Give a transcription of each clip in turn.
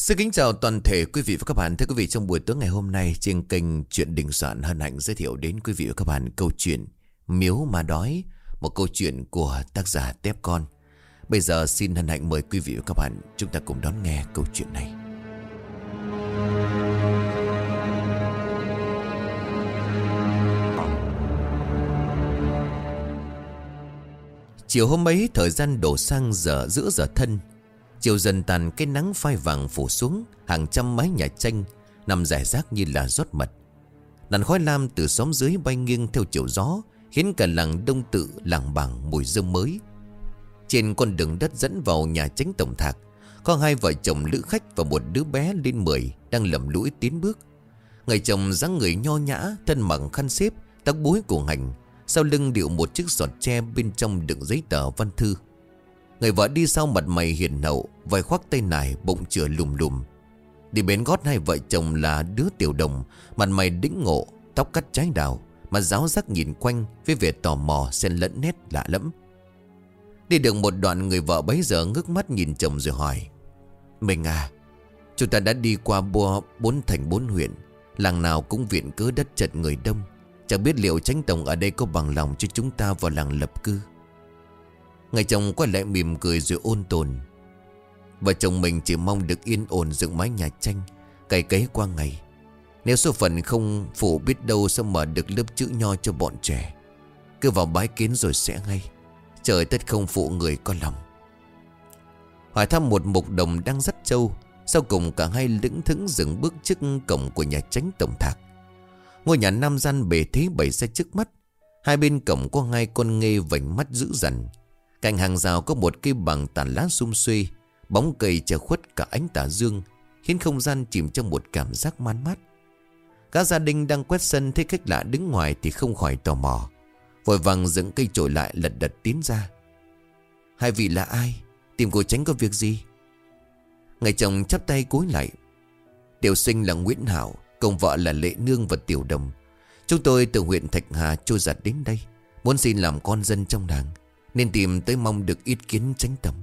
Xin kính chào toàn thể quý vị và các bạn. Thưa quý vị, trong buổi tối ngày hôm nay trên kênh Chuyện Đình Soạn hân hạnh giới thiệu đến quý vị và các bạn câu chuyện Miếu Ma Đói, một câu chuyện của tác giả Tép Con. Bây giờ xin hân hạnh mời quý vị và các bạn chúng ta cùng đón nghe câu chuyện này. Chiều hôm ấy thời gian đổ sang giữa giờ thân. Chiều dần tàn, cái nắng phai vàng phủ xuống, hàng trăm mái nhà tranh nằm rải rác như là rót mật. Làn khói lam từ xóm dưới bay nghiêng theo chiều gió, khiến cả làng Đông Tự lảng bảng mùi rơm mới. Trên con đường đất dẫn vào nhà Chánh Tổng Thạc, có hai vợ chồng lữ khách và một đứa bé lên 10 đang lầm lũi tiến bước. Người chồng dáng người nho nhã, thân mặc khăn xếp, tóc búi cổ hành, sau lưng điệu một chiếc giọt tre bên trong đựng giấy tờ văn thư. Người vợ đi sau mặt mày hiền hậu, vai khoác tay nải, bụng chửa lùm lùm. Đi bén gót hai vợ chồng là đứa Tiểu Đồng, mặt mày đĩnh ngộ, tóc cắt trái đào, mà ráo rác nhìn quanh với vẻ tò mò xen lẫn nét lạ lẫm. Đi được một đoạn, người vợ bấy giờ ngước mắt nhìn chồng rồi hỏi: "Mình à, chúng ta đã đi qua 4 thành 4 huyện, làng nào cũng viện cớ đất chật người đông. Chẳng biết liệu Chánh Tổng ở đây có bằng lòng cho chúng ta vào làng lập cư?" Người chồng quay lại mỉm cười rồi ôn tồn: "Vợ chồng mình chỉ mong được yên ổn dựng mái nhà tranh, cày cấy qua ngày. Nếu số phận không phụ, biết đâu sẽ mở được lớp chữ nho cho bọn trẻ. Cứ vào bái kiến rồi sẽ ngay. Trời tất không phụ người có lòng." Hỏi thăm một mục đồng đang dắt trâu, sau cùng cả hai lững thững dừng bước trước cổng của nhà Chánh Tổng Thạc. Ngôi nhà nam gian bề thế bày ra trước mắt. Hai bên cổng có hai con nghê vành mắt dữ dằn. Cạnh hàng rào có một cây bằng tàn lá sum xuê, bóng cây che khuất cả ánh tà dương, khiến không gian chìm trong một cảm giác man mát. Cả gia đình đang quét sân thấy khách lạ đứng ngoài thì không khỏi tò mò, vội vàng dựng cây chổi lại lật đật tiến ra. "Hai vị là ai? Tìm cô Chánh có việc gì?" Người chồng chắp tay cúi lại: "Tiểu sinh là Nguyễn Hảo, cùng vợ là Lệ Nương và Tiểu Đồng. Chúng tôi từ huyện Thạch Hà trôi giặt đến đây, muốn xin làm con dân trong làng, nên tìm tới mong được ý kiến Chánh Tổng."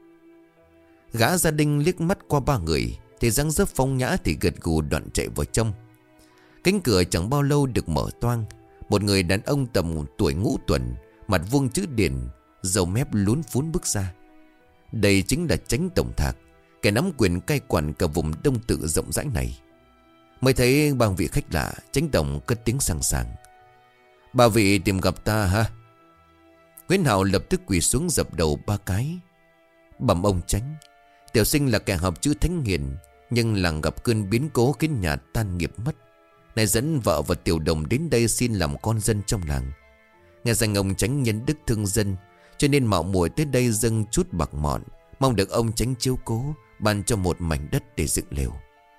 Gã gia đình liếc mắt qua ba người thì dáng dấp phong nhã thì gật gù đoạn chạy vào trong. Cánh cửa chẳng bao lâu được mở toang. Một người đàn ông tầm tuổi ngũ tuần, mặt vuông chữ điển, râu mép lún phún bước ra. Đây chính là Chánh Tổng Thạc, kẻ nắm quyền cai quản cả vùng Đông Tự rộng rãi này. Mới thấy bằng vị khách lạ, Chánh Tổng cất tiếng sảng sàng: "Ba vị tìm gặp ta ha?" Nguyễn Hạo lập tức quỳ xuống dập đầu ba cái: "Bẩm ông Chánh, tiểu sinh là kẻ học chữ thánh hiền, nhưng làng gặp cơn biến cố khiến nhà tan nghiệp mất. Này dẫn vợ và Tiểu Đồng đến đây xin làm con dân trong làng. Nghe rằng ông Chánh nhân đức thương dân, cho nên mạo muội tới đây dâng chút bạc mọn, mong được ông Chánh chiếu cố, ban cho một mảnh đất để dựng lều."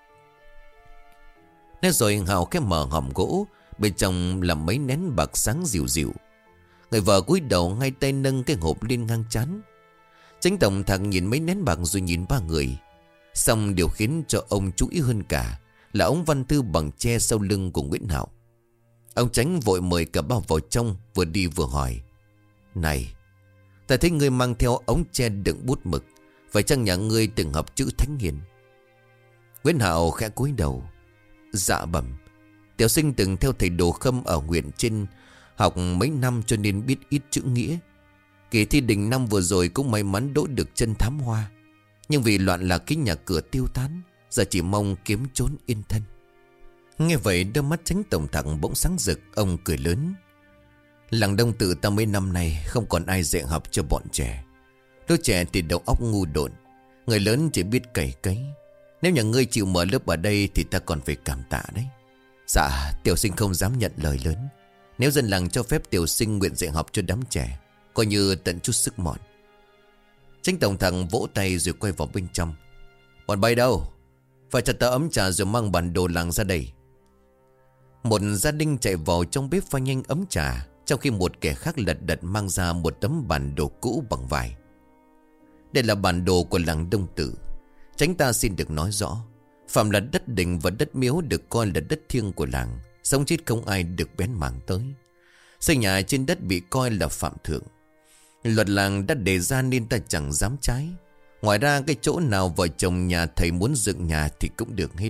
Nói rồi Hạo khép mở hòm gỗ, bên trong là mấy nén bạc sáng dịu dịu. Người vợ cúi đầu, ngay tay nâng cái hộp lên ngang trán. Chánh Tổng Thạc nhìn mấy nén bạc rồi nhìn ba người. Xong điều khiến cho ông chú ý hơn cả là ống văn thư bằng tre sau lưng của Nguyễn Hạo. Ông Chánh vội mời cả ba vào trong, vừa đi vừa hỏi: "Này, ta thấy ngươi mang theo ống tre đựng bút mực, phải chăng nhà ngươi từng học chữ thánh hiền?" Nguyễn Hạo khẽ cúi đầu: "Dạ bẩm, tiểu sinh từng theo thầy Đồ Khâm ở huyện trên học mấy năm, cho nên biết ít chữ nghĩa. Kỳ thi đình năm vừa rồi cũng may mắn đỗ được chân thám hoa, nhưng vì loạn lạc cái nhà cửa tiêu tán, giờ chỉ mong kiếm trốn yên thân." Nghe vậy đôi mắt Chánh Tổng Thạc bỗng sáng rực. Ông cười lớn: "Làng Đông Tự ta mấy năm nay không còn ai dạy học cho bọn trẻ. Đứa trẻ thì đầu óc ngu độn, người lớn chỉ biết cày cấy. Nếu nhà ngươi chịu mở lớp ở đây thì ta còn phải cảm tạ đấy." "Dạ, tiểu sinh không dám nhận lời lớn. Nếu dân làng cho phép, tiểu sinh nguyện dạy học cho đám trẻ, coi như tận chút sức mọn." Chánh Tổng Thạc vỗ tay rồi quay vào bên trong: "Bọn bay đâu? Phải cho ta ấm trà rồi mang bản đồ làng ra đây." Một gia đình chạy vào trong bếp pha nhanh ấm trà, trong khi một kẻ khác lật đật mang ra một tấm bản đồ cũ bằng vải. "Đây là bản đồ của làng Đông Tự. Chánh ta xin được nói rõ, phạm là đất đình và đất miếu được coi là đất thiêng của làng, sống chết không ai được bén mảng tới. Xây nhà trên đất bị coi là phạm thượng. Luật làng đã đề ra nên ta chẳng dám trái. Ngoài ra cái chỗ nào vợ chồng nhà thầy muốn dựng nhà thì cũng được hết.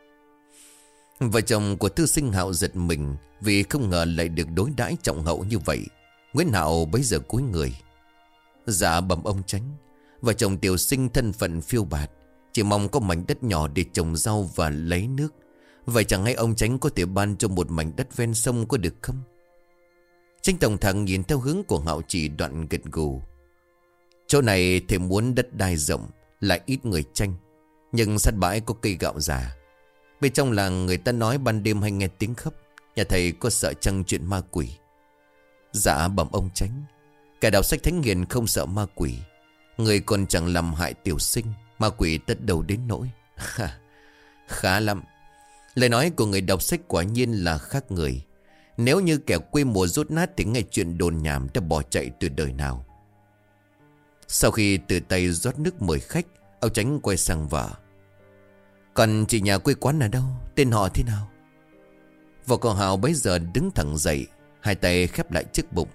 Vợ chồng của thư sinh Hạo giật mình vì không ngờ lại được đối đãi trọng hậu như vậy. Nguyễn Hạo bấy giờ cúi người. Dạ bẩm ông Chánh, vợ chồng tiểu sinh thân phận phiêu bạt, chỉ mong có mảnh đất nhỏ để trồng rau và lấy nước. Vậy chẳng hay ông Chánh có thể ban cho một mảnh đất ven sông có được không? Chánh tổng thằng nhìn theo hướng của Hạo chỉ, đoạn gật gù. Chỗ này thì muốn đất đai rộng, lại ít người tranh, nhưng sát bãi có cây gạo già. Bên trong làng người ta nói ban đêm hay nghe tiếng khóc. Nhà thầy có sợ chăng chuyện ma quỷ? Dạ bẩm ông Chánh, kẻ đọc sách thánh hiền không sợ ma quỷ. Người còn chẳng làm hại tiểu sinh, ma quỷ tất đầu đến nỗi. Khá lắm. Lời nói của người đọc sách quả nhiên là khác người. Nếu như kẻ quê mùa rốt nát thì nghe chuyện đồn nhảm đã bỏ chạy từ đời nào. Sau khi từ tay rót nước mời khách, ông Chánh quay sang vợ. Còn chị nhà quê quán ở đâu? Tên họ thế nào? Vợ con Hào bấy giờ đứng thẳng dậy, hai tay khép lại trước bụng.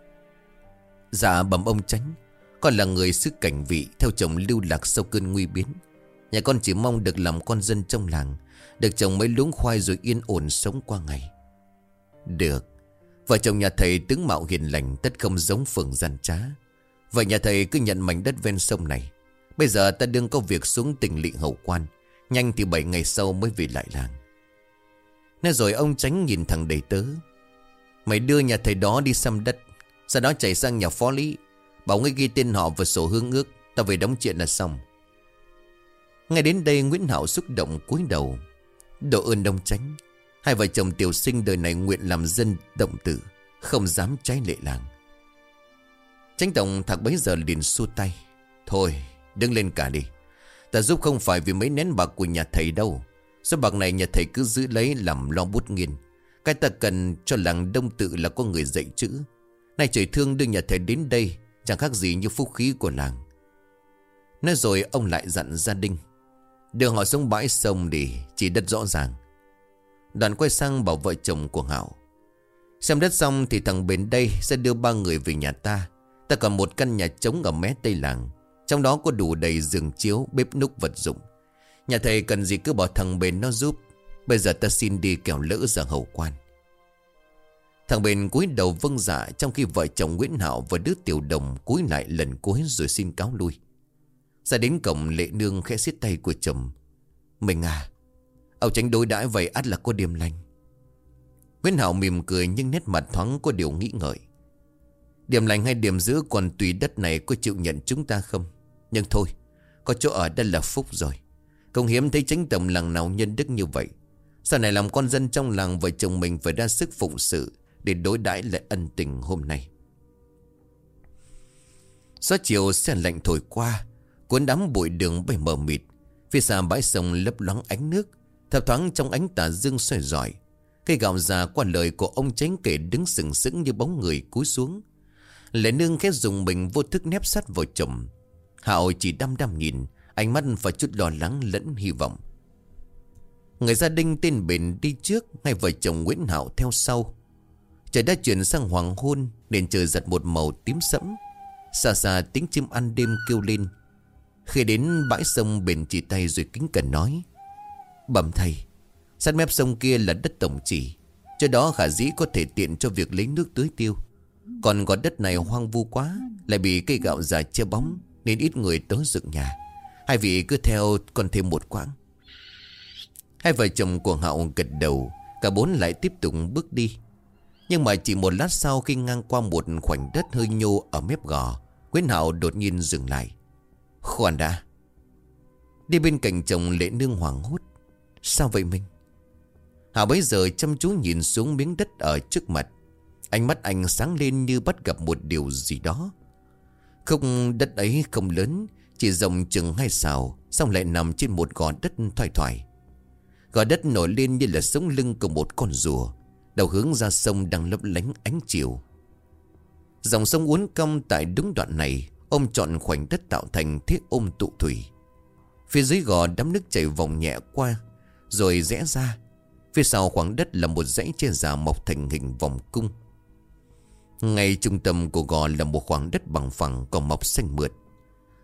Dạ bẩm ông Chánh, con là người xứ Cảnh Vị, theo chồng lưu lạc sau cơn nguy biến. Nhà con chỉ mong được làm con dân trong làng, được trồng mấy luống khoai rồi yên ổn sống qua ngày. Được. Vợ chồng nhà thầy tướng mạo hiền lành, tất không giống phường gian trá. Vậy nhà thầy cứ nhận mảnh đất ven sông này. Bây giờ ta đương có việc xuống tỉnh lỵ hậu quan, nhanh thì 7 ngày sau mới về lại làng. Nói rồi ông Chánh nhìn thằng đầy tớ. Mày đưa nhà thầy đó đi xăm đất, sau đó chạy sang nhà phó lý, bảo ngươi ghi tên họ vào sổ hương ước, ta về đóng chuyện là xong. Ngay đến đây Nguyễn Hạo xúc động cúi đầu. Độ ơn ông Chánh, hai vợ chồng tiểu sinh đời này nguyện làm dân động tử, không dám trái lệ làng. Chánh tổng thạc bấy giờ liền xua tay. Thôi đứng lên cả đi, ta giúp không phải vì mấy nén bạc của nhà thầy đâu. Số bạc này nhà thầy cứ giữ lấy làm lo bút nghiên. Cái ta cần cho làng đông tự là có người dạy chữ. Nay trời thương đưa nhà thầy đến đây, chẳng khác gì như phúc khí của làng. Nói rồi ông lại dặn gia đình đưa họ xuống bãi sông để chỉ đất rõ ràng. Đoàn quay sang bảo vợ chồng của Hạo. Xem đất xong thì thằng bên đây sẽ đưa 3 người về nhà ta. Ta còn một căn nhà trống ở mé tây làng, trong đó có đủ đầy giường chiếu, bếp núc vật dụng. Nhà thầy cần gì cứ bảo thằng bên nó giúp. Bây giờ ta xin đi kẻo lỡ giờ hậu quan. Thằng bên cúi đầu vâng dạ, trong khi vợ chồng Nguyễn Hạo và đứa tiểu đồng cúi lại lần cuối rồi xin cáo lui. Ra đến cổng, Lệ Nương khẽ siết tay của chồng. Mình à, ông Chánh đối đãi vậy ắt là có điềm lành. Nguyễn Hạo mỉm cười nhưng nét mặt thoáng có điều nghĩ ngợi. Điểm lành hay điểm dữ còn tùy đất này có chịu nhận chúng ta không. Nhưng thôi, có chỗ ở đây là phúc rồi. Không hiếm thấy Chánh tổng làng nào nhân đức như vậy. Sau này làm con dân trong làng, vợ chồng mình phải ra sức phụng sự để đối đãi lại ân tình hôm nay. Gió chiều se lạnh thổi qua, cuốn đám bụi đường bay mờ mịt. Phía xa bãi sông lấp loáng ánh nước, thấp thoáng trong ánh tà dương soi rọi. Cây gạo già qua lời của ông Chánh kể đứng sừng sững như bóng người cúi xuống. Lệ Nương khẽ dùng mình vô thức nép sát vào chồng. Hạo chỉ đăm đăm nhìn, ánh mắt và chút lo lắng lẫn hy vọng. Người gia đình tên Bền đi trước, hai vợ chồng Nguyễn Hạo theo sau. Trời đã chuyển sang hoàng hôn, nền trời giật một màu tím sẫm. Xa xa tiếng chim ăn đêm kêu lên. Khi đến bãi sông, Bền chỉ tay rồi kính cẩn nói. Bẩm thầy, sát mép sông kia là đất tổng chỉ, chỗ đó khả dĩ có thể tiện cho việc lấy nước tưới tiêu. Còn có đất này hoang vu quá, lại bị cây gạo già che bóng, nên ít người tới dựng nhà. Hai vị cứ theo còn thêm một quãng. Hai vợ chồng của Hạo gật đầu, cả bốn lại tiếp tục bước đi. Nhưng mà chỉ một lát sau, khi ngang qua một khoảnh đất hơi nhô ở mép gò, Nguyễn Hạo đột nhiên dừng lại. Khoan đã. Đi bên cạnh chồng, Lệ Nương hoảng hốt. Sao vậy mình? Hạo bấy giờ chăm chú nhìn xuống miếng đất ở trước mặt. Ánh mắt anh sáng lên như bắt gặp một điều gì đó. Không, đất ấy không lớn, chỉ rộng chừng 2 sào, xong lại nằm trên một gò đất thoai thoải. Gò đất nổi lên như là sống lưng của một con rùa, đầu hướng ra sông đang lấp lánh ánh chiều. Dòng sông uốn cong tại đúng đoạn này, ôm trọn khoảnh đất tạo thành thế ôm tụ thủy. Phía dưới gò đám nước chảy vòng nhẹ qua, rồi rẽ ra. Phía sau khoảng đất là một dãy tre già mọc thành hình vòng cung. Ngay trung tâm của gò là một khoảng đất bằng phẳng còn mọc xanh mượt.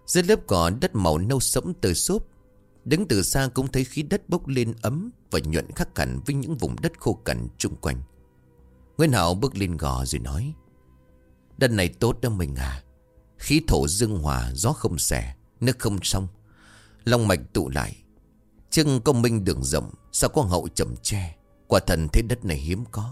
Dưới lớp cỏ đất màu nâu sẫm tơi xốp. Đứng từ xa cũng thấy khí đất bốc lên ấm và nhuận khác hẳn với những vùng đất khô cằn chung quanh. Nguyễn Hạo bước lên gò rồi nói: đất này tốt đó mình à. Khí thổ dương hòa, gió không xẻ, nước không sông, long mạch tụ lại. Trưng công minh đường rộng, sao có hậu trầm tre. Quả thần thế đất này hiếm có.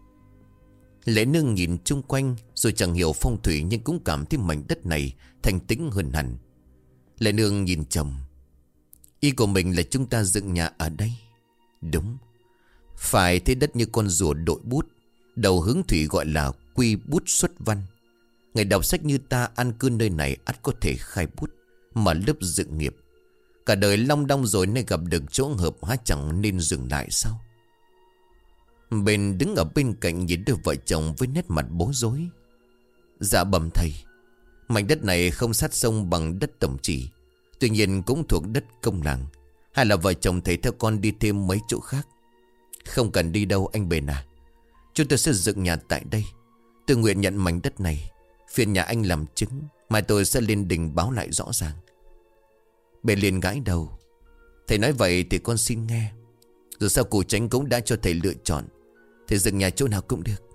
Lệ Nương nhìn chung quanh rồi chẳng hiểu phong thủy, nhưng cũng cảm thấy mảnh đất này thanh tĩnh hơn hẳn. Lệ Nương nhìn chồng: ý của mình là chúng ta dựng nhà ở đây. Đúng. Phải thế đất như con rùa đội bút, đầu hướng thủy gọi là quy bút xuất văn. Người đọc sách như ta an cư nơi này ắt có thể khai bút, mở lớp dựng nghiệp. Cả đời long đong rồi nên gặp được chỗ hợp, há chẳng nên dừng lại sao? Bền đứng ở bên cạnh nhìn đôi vợ chồng với nét mặt bối rối. Dạ bẩm thầy, mảnh đất này không sát sông bằng đất tổng chỉ, tuy nhiên cũng thuộc đất công làng. Hay là vợ chồng thầy theo con đi thêm mấy chỗ khác? Không cần đi đâu anh Bền à. Chúng tôi sẽ dựng nhà tại đây. Tôi nguyện nhận mảnh đất này, phiền nhà anh làm chứng, mai tôi sẽ lên đình báo lại rõ ràng. Bền liền gãi đầu: thầy nói vậy thì con xin nghe. Dù sao cụ Tránh cũng đã cho thầy lựa chọn, thầy dựng nhà chỗ nào cũng được.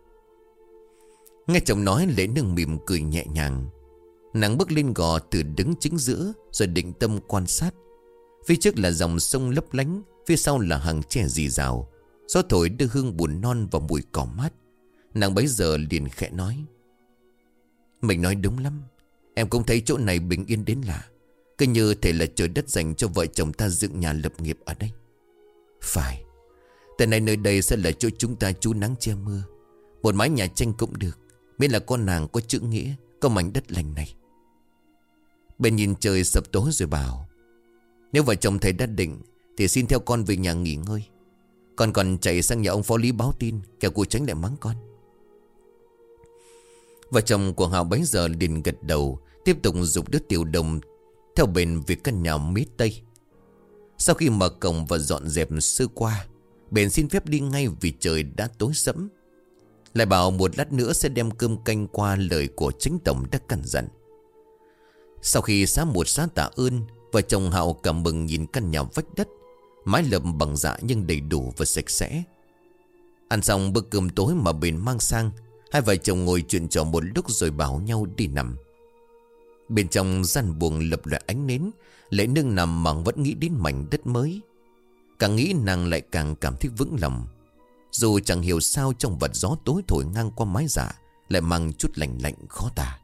Nghe chồng nói, Lệ Nương mỉm cười nhẹ nhàng. Nàng bước lên gò từ đứng chính giữa rồi định tâm quan sát. Phía trước là dòng sông lấp lánh, phía sau là hàng tre rì rào. Gió thổi đưa hương bùn non và mùi cỏ mát. Nàng bấy giờ liền khẽ nói: mình nói đúng lắm. Em cũng thấy chỗ này bình yên đến lạ, cứ như thể là trời đất dành cho vợ chồng ta dựng nhà lập nghiệp ở đây. Phải. Từ nay nơi đây sẽ là chỗ chúng ta trú nắng che mưa. Một mái nhà tranh cũng được, miễn là con nàng có chữ nghĩa, có mảnh đất lành này. Bên nhìn trời sập tối rồi bảo: nếu vợ chồng thầy đã định thì xin theo con về nhà nghỉ ngơi. Con còn chạy sang nhà ông phó lý báo tin, kẻo cụ Tránh lại mắng con. Vợ chồng của Hào bấy giờ liền gật đầu, tiếp tục giục đứa Tiểu Đồng theo Bền về căn nhà mít tây. Sau khi mở cổng và dọn dẹp sơ qua, Bền xin phép đi ngay vì trời đã tối sẫm. Lại bảo một lát nữa sẽ đem cơm canh qua lời của Chính Tổng đã căn dặn. Sau khi xá một xá tạ ơn, vợ chồng Hạo cảm mừng nhìn căn nhà vách đất, mái lợp bằng dạ nhưng đầy đủ và sạch sẽ. Ăn xong bữa cơm tối mà Bền mang sang, hai vợ chồng ngồi chuyện trò một lúc rồi bảo nhau đi nằm. Bên trong gian buồng lập lòe ánh nến, Lệ Nương nằm mà vẫn nghĩ đến mảnh đất mới. Càng nghĩ nàng lại càng cảm thấy vững lòng. Dù chẳng hiểu sao trong vạt gió tối thổi ngang qua mái dạ lại mang chút lạnh lạnh khó tả.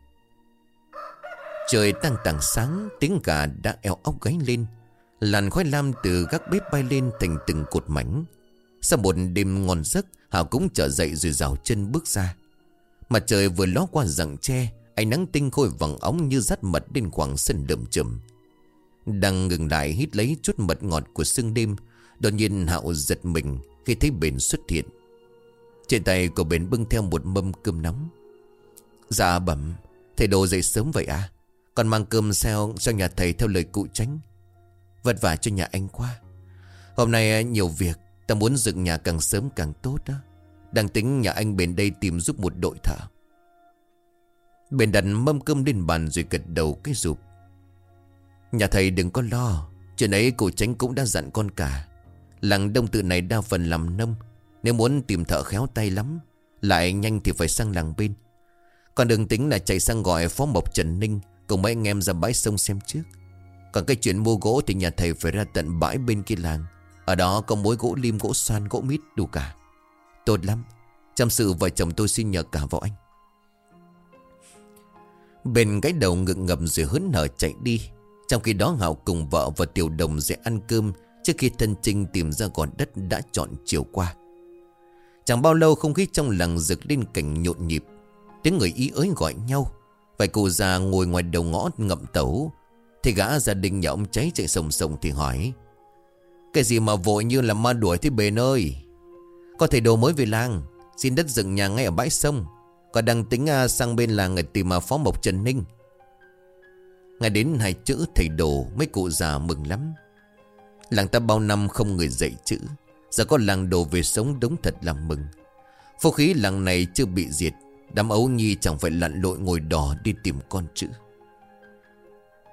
Trời đang tảng sáng, tiếng gà đã eo óc gáy lên. Làn khói lam từ gác bếp bay lên thành từng cột mảnh. Sau một đêm ngon giấc, Hảo cũng trở dậy rồi rào chân bước ra. Mặt trời vừa ló qua rặng tre, ánh nắng tinh khôi vàng óng như dắt mật đến khoảng sân đầm chùm. Đang ngừng lại hít lấy chút mật ngọt của sương đêm, đột nhiên Hạo giật mình khi thấy Bền xuất hiện. Trên tay của Bền bưng theo một mâm cơm nóng. Dạ bẩm, thầy Đồ dậy sớm vậy à? Còn mang cơm sang nhà thầy theo lời cụ Tránh. Vất vả cho nhà anh quá. Hôm nay nhiều việc, ta muốn dựng nhà càng sớm càng tốt đó. Đang tính nhà anh Bền đây tìm giúp một đội thợ. Bền đặt mâm cơm lên bàn rồi gật đầu cái rụp. Nhà thầy đừng có lo, chuyện ấy cụ Tránh cũng đã dặn con cả. Làng Đông Tự này đa phần làm nông, nếu muốn tìm thợ khéo tay lắm, lại nhanh thì phải sang làng bên. Còn đừng tính là chạy sang gọi phó mộc Trần Ninh cùng mấy anh em ra bãi sông xem trước. Còn cái chuyện mua gỗ thì nhà thầy phải ra tận bãi bên kia làng. Ở đó có mối gỗ lim, gỗ xoan, gỗ mít đủ cả. Tốt lắm, chăm sự vợ chồng tôi xin nhờ cả vào anh. Bền gái đầu ngượng ngập rồi hớn hở chạy đi. Trong khi đó Hạo cùng vợ và Tiểu Đồng sẽ ăn cơm trước khi thân chinh tìm ra gò đất đã chọn chiều qua. Chẳng bao lâu không khí trong làng rực lên cảnh nhộn nhịp. Tiếng người ý ới gọi nhau. Vài cụ già ngồi ngoài đầu ngõ ngậm tấu. Thì gã gia đình nhà ông Cháy chạy sồng sồng thì hỏi: cái gì mà vội như là ma đuổi thế Bền ơi? Có thầy Đồ mới về làng, xin đất dựng nhà ngay ở bãi sông. Còn đang tính sang bên làng để tìm phó mộc Trần Ninh. Nghe đến hai chữ thầy Đồ, mấy cụ già mừng lắm. Làng ta bao năm không người dạy chữ, giờ có làng Đồ về sống đúng thật là mừng. Phúc khí làng này chưa bị diệt, đám ấu nhi chẳng phải lặn lội ngồi đò đi tìm con chữ.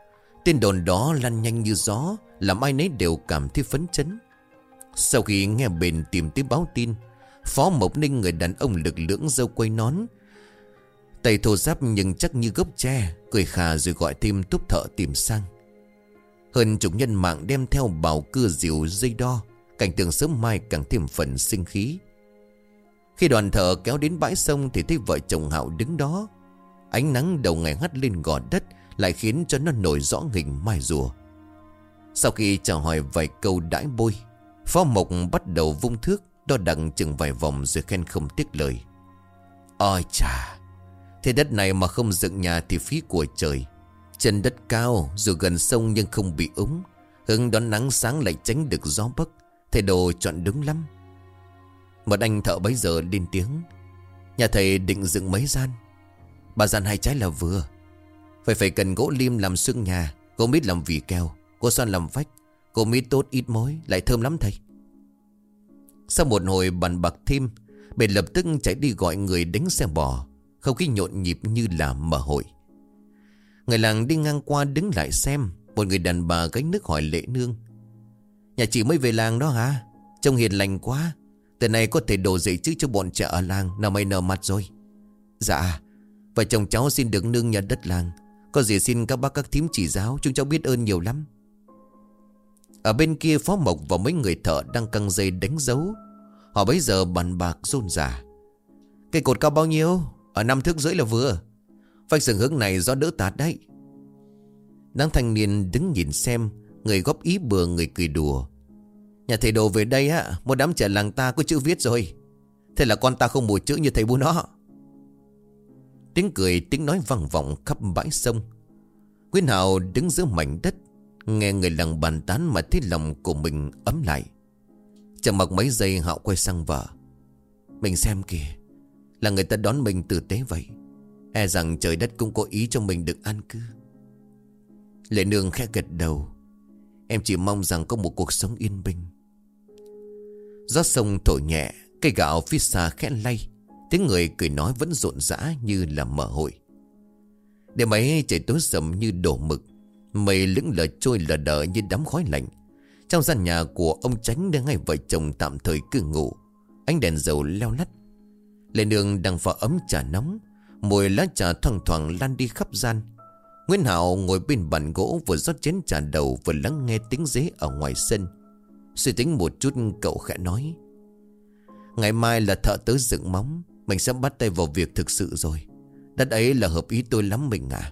Tin đồn đó lan nhanh như gió, làm ai nấy đều cảm thấy phấn chấn. Sau khi nghe bền tìm tới báo tin, Phó Mộc Ninh, người đàn ông lực lưỡng râu quay nón, tay thô ráp nhưng chắc như gốc tre, cười khà rồi gọi thêm túp thợ tìm sang. Hơn chục nhân mạng đem theo bào cưa diều dây đo, cảnh tượng sớm mai càng thêm phần sinh khí. Khi đoàn thợ kéo đến bãi sông thì thấy vợ chồng Hạo đứng đó. Ánh nắng đầu ngày hắt lên gò đất lại khiến cho nó nổi rõ hình mai rùa. Sau khi chào hỏi vài câu đãi bôi, Phó Mộc bắt đầu vung thước đo đặng chừng vài vòng rồi khen không tiếc lời. Ôi chà, thế đất này mà không dựng nhà thì phí của trời. Chân đất cao dù gần sông nhưng không bị úng, hứng đón nắng sáng lại tránh được gió bấc. Thầy đồ chọn đúng lắm. Một anh thợ bấy giờ lên tiếng. Nhà thầy định dựng mấy gian? 3 gian 2 trái là vừa. Phải cần gỗ lim làm xương nhà, gỗ mít làm vỉ keo, gỗ xoan làm vách. Gỗ mít tốt ít mối, lại thơm lắm thầy. Sau một hồi bàn bạc thêm, Bền lập tức chạy đi gọi người đánh xe bò. Không khí nhộn nhịp như là mở hội. Người làng đi ngang qua đứng lại xem. Một người đàn bà gánh nước hỏi Lệ Nương. Nhà chị mới về làng đó hả? Trông hiền lành quá. Từ này có thể đổ dậy chứ cho bọn trẻ ở làng. Nào mày nở mặt rồi. Dạ, vợ chồng cháu xin được nương nhà đất làng. Có gì xin các bác các thím chỉ giáo. Chúng cháu biết ơn nhiều lắm. Ở bên kia Phó Mộc và mấy người thợ đang căng dây đánh dấu. Họ bấy giờ bàn bạc rôm rả. Cây cột cao bao nhiêu? Ở 5 thước rưỡi là vừa. Vách sừng hướng này gió đỡ tạt đấy. Đám thanh niên đứng nhìn xem. Người góp ý bừa, người cười đùa. Nhà thầy đồ về đây á, một đám trẻ làng ta có chữ viết rồi. Thế là con ta không mù chữ như thầy bố nó. Tiếng cười tiếng nói vang vọng khắp bãi sông. Nguyễn Hào đứng giữa mảnh đất, nghe người làng bàn tán mà thấy lòng của mình ấm lại. Chẳng mặc mấy giây Hạo quay sang vợ. Mình xem kìa, là người ta đón mình tử tế vậy. E rằng trời đất cũng có ý cho mình được an cư. Lệ Nương khẽ gật đầu. Em chỉ mong rằng có một cuộc sống yên bình. Gió sông thổi nhẹ, cây gạo phía xa khẽ lay. Tiếng người cười nói vẫn rộn rã như là mở hội. Đêm ấy trời tối sầm như đổ mực. Mây lững lờ trôi lờ đờ như đám khói lạnh. Trong gian nhà của ông Chánh đang hai vợ chồng tạm thời cư ngụ. Ánh đèn dầu leo lắt. Lệ Nương đang pha ấm trà nóng. Mùi lá trà thoang thoảng lan đi khắp gian. Nguyễn Hạo ngồi bên bàn gỗ vừa rót chén trà đầu vừa lắng nghe tiếng dế ở ngoài sân. Suy tính một chút cậu khẽ nói. Ngày mai là thợ tới dựng móng. Mình sẽ bắt tay vào việc thực sự rồi. Đất ấy là hợp ý tôi lắm mình à.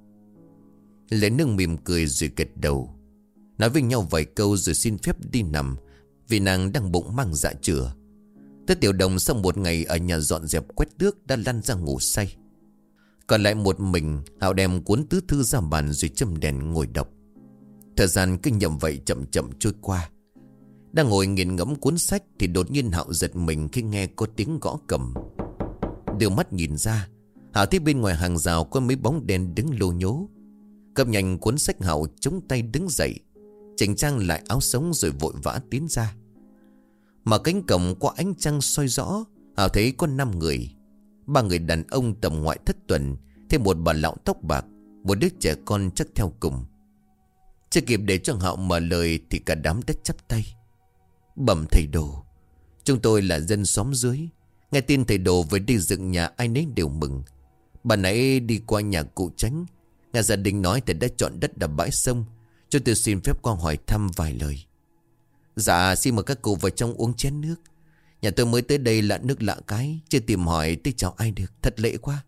Lệ Nương mỉm cười rồi gật đầu. Nói với nhau vài câu rồi xin phép đi nằm. Vì nàng đang bụng mang dạ chửa. Tới Tiểu Đồng sau một ngày ở nhà dọn dẹp quét tước đã lăn ra ngủ say. Còn lại một mình, Hạo đem cuốn tứ thư ra bàn rồi châm đèn ngồi đọc. Thời gian cứ nhầm vậy chậm chậm trôi qua. Đang ngồi nghiền ngẫm cuốn sách thì đột nhiên Hạo giật mình khi nghe có tiếng gõ cầm. Đưa mắt nhìn ra, Hạo thấy bên ngoài hàng rào có mấy bóng đen đứng lô nhố. Cầm nhanh cuốn sách, Hạo chống tay đứng dậy, chỉnh trang lại áo sống rồi vội vã tiến ra. Mà cánh cổng qua ánh trăng soi rõ, Hạo thấy có 5 người. 3 người đàn ông tầm ngoại thất tuần, thêm một bà lão tóc bạc, một đứa trẻ con chắc theo cùng. Chưa kịp để cho Hạo mở lời thì cả đám đã chắp tay. Bẩm thầy đồ, chúng tôi là dân xóm dưới. Nghe tin thầy đồ về đi dựng nhà ai nấy đều mừng. Bà nãy đi qua nhà cụ Chánh, nghe gia đình nói thầy đã chọn đất đập bãi sông. Cho tôi xin phép qua hỏi thăm vài lời. Dạ xin mời các cụ vào trong uống chén nước. Nhà tôi mới tới đây lạ nước lạ cái, chưa tìm hỏi tới chào ai được, thật lệ quá.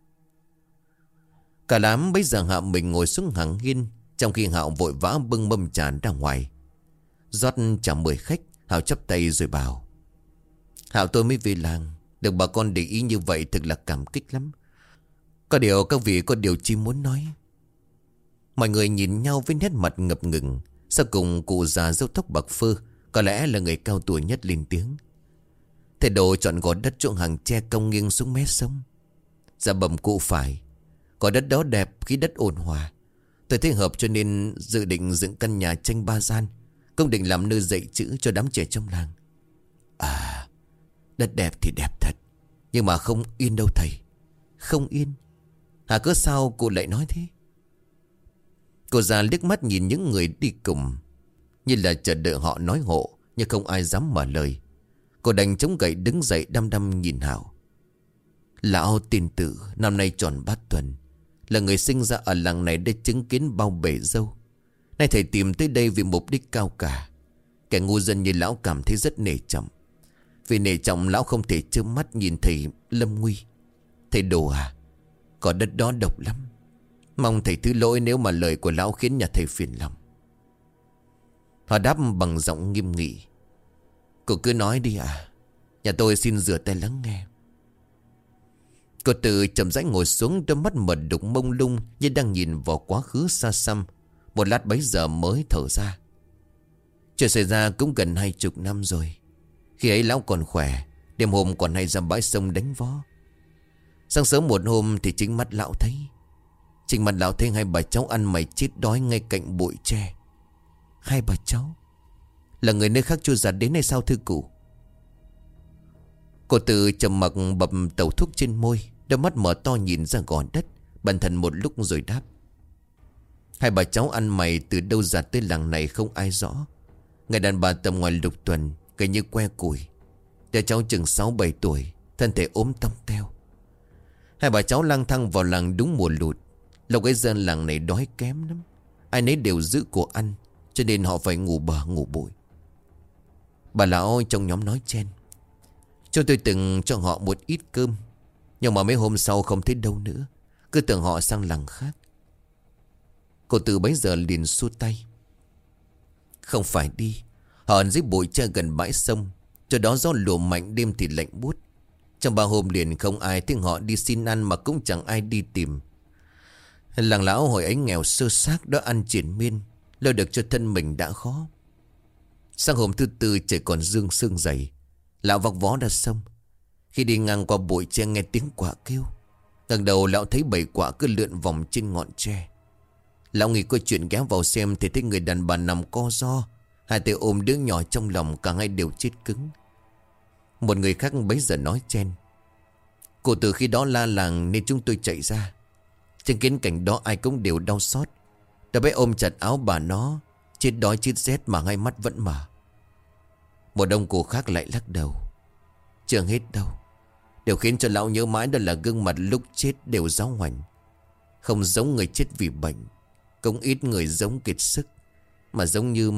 Cả đám bấy giờ Hạo mình ngồi xuống hàng hiên, trong khi Hạo vội vã bưng mâm trà ra ngoài. Rót trà mời khách, Hạo chắp tay rồi bảo. Hạo tôi mới về làng, được bà con để ý như vậy thực là cảm kích lắm. Có điều các vị có điều chi muốn nói. Mọi người nhìn nhau với nét mặt ngập ngừng. Sau cùng cụ già râu tóc bạc phơ, có lẽ là người cao tuổi nhất, lên tiếng. Thầy đồ chọn gò đất chỗ hàng tre cong nghiêng xuống mé sông. Dạ bẩm cụ phải. Gò đất đó đẹp, khí đất ôn hòa. Tôi thấy hợp cho nên dự định dựng căn nhà tranh 3 gian, công định làm nơi dạy chữ cho đám trẻ trong làng. À, đất đẹp thì đẹp thật, nhưng mà không yên đâu thầy. Không yên? Cớ sao cụ lại nói thế? Cô già liếc mắt nhìn những người đi cùng, như là chờ đợi họ nói hộ, nhưng không ai dám mở lời. Cô đành chống gậy đứng dậy đăm đăm nhìn Hảo. Lão tin tử năm nay tròn bát tuần, là người sinh ra ở làng này để chứng kiến bao bể dâu. Nay thầy tìm tới đây vì mục đích cao cả. Kẻ ngu dân như lão cảm thấy rất nể trọng. Vì nể trọng lão không thể trơ mắt nhìn thầy lâm nguy. Thầy đồ à, có đất đó độc lắm. Mong thầy thứ lỗi nếu mà lời của lão khiến nhà thầy phiền lòng. Họ đáp bằng giọng nghiêm nghị. Cô cứ nói đi à, nhà tôi xin rửa tay lắng nghe. Cô Từ chậm rãi ngồi xuống, đôi mắt mờ đục mông lung như đang nhìn vào quá khứ xa xăm. Một lát bấy giờ mới thở ra. Chuyện xảy ra cũng gần 20 năm rồi. Khi ấy lão còn khỏe, đêm hôm còn hay ra bãi sông đánh võ. Sáng sớm một hôm thì chính mắt lão thấy. Chính mắt lão thấy hai bà cháu ăn mày chết đói ngay cạnh bụi tre. Hai bà cháu là người nơi khác chui ra đến hay sao thưa cụ? Cô Từ trầm mặc bập tẩu thuốc trên môi, đôi mắt mở to nhìn ra gò đất, bần thần một lúc rồi đáp. Hai bà cháu ăn mày từ đâu ra tới làng này không ai rõ. Người đàn bà tầm ngoài lục tuần, gầy như que củi. Đứa cháu chừng 6-7 tuổi, thân thể ốm tông teo. Hai bà cháu lang thang vào làng đúng mùa lụt. Lúc ấy dân làng này đói kém lắm, ai nấy đều giữ của ăn, cho nên họ phải ngủ bờ ngủ bụi. Bà lão trong nhóm nói chen. Chúng tôi từng cho họ một ít cơm, nhưng mà mấy hôm sau không thấy đâu nữa, cứ tưởng họ sang làng khác. Cô Từ bấy giờ liền xua tay. Không phải đi, họ ở dưới bụi tre gần bãi sông. Cho đó gió lùa mạnh, đêm thì lạnh buốt. Trong 3 hôm liền không ai thấy họ đi xin ăn, mà cũng chẳng ai đi tìm. Làng lão hồi ấy nghèo sơ xác, đó ăn triền miên, lo được cho thân mình đã khó. Sang hôm thứ tư trời còn dương sương dày, lão vác vó ra sông. Khi đi ngang qua bụi tre nghe tiếng quạ kêu. Ngẩng đầu lão thấy 7 quạ cứ lượn vòng trên ngọn tre. Lão nghĩ có chuyện ghé vào xem thì thấy người đàn bà nằm co ro, hai tay ôm đứa nhỏ trong lòng, cả hai đều chết cứng. Một người khác bấy giờ nói chen. Cô Từ khi đó la làng nên chúng tôi chạy ra. Chứng kiến cảnh đó ai cũng đều đau xót. Đã bé ôm chặt áo bà nó, chết đói chết rét mà hai mắt vẫn mở. Một ông cụ khác lại lắc đầu. Chưa hết đâu. Điều khiến cho lão nhớ mãi đó là gương mặt lúc chết đều giáo hoành. Không giống người chết vì bệnh, cũng ít người giống kiệt sức, mà giống như...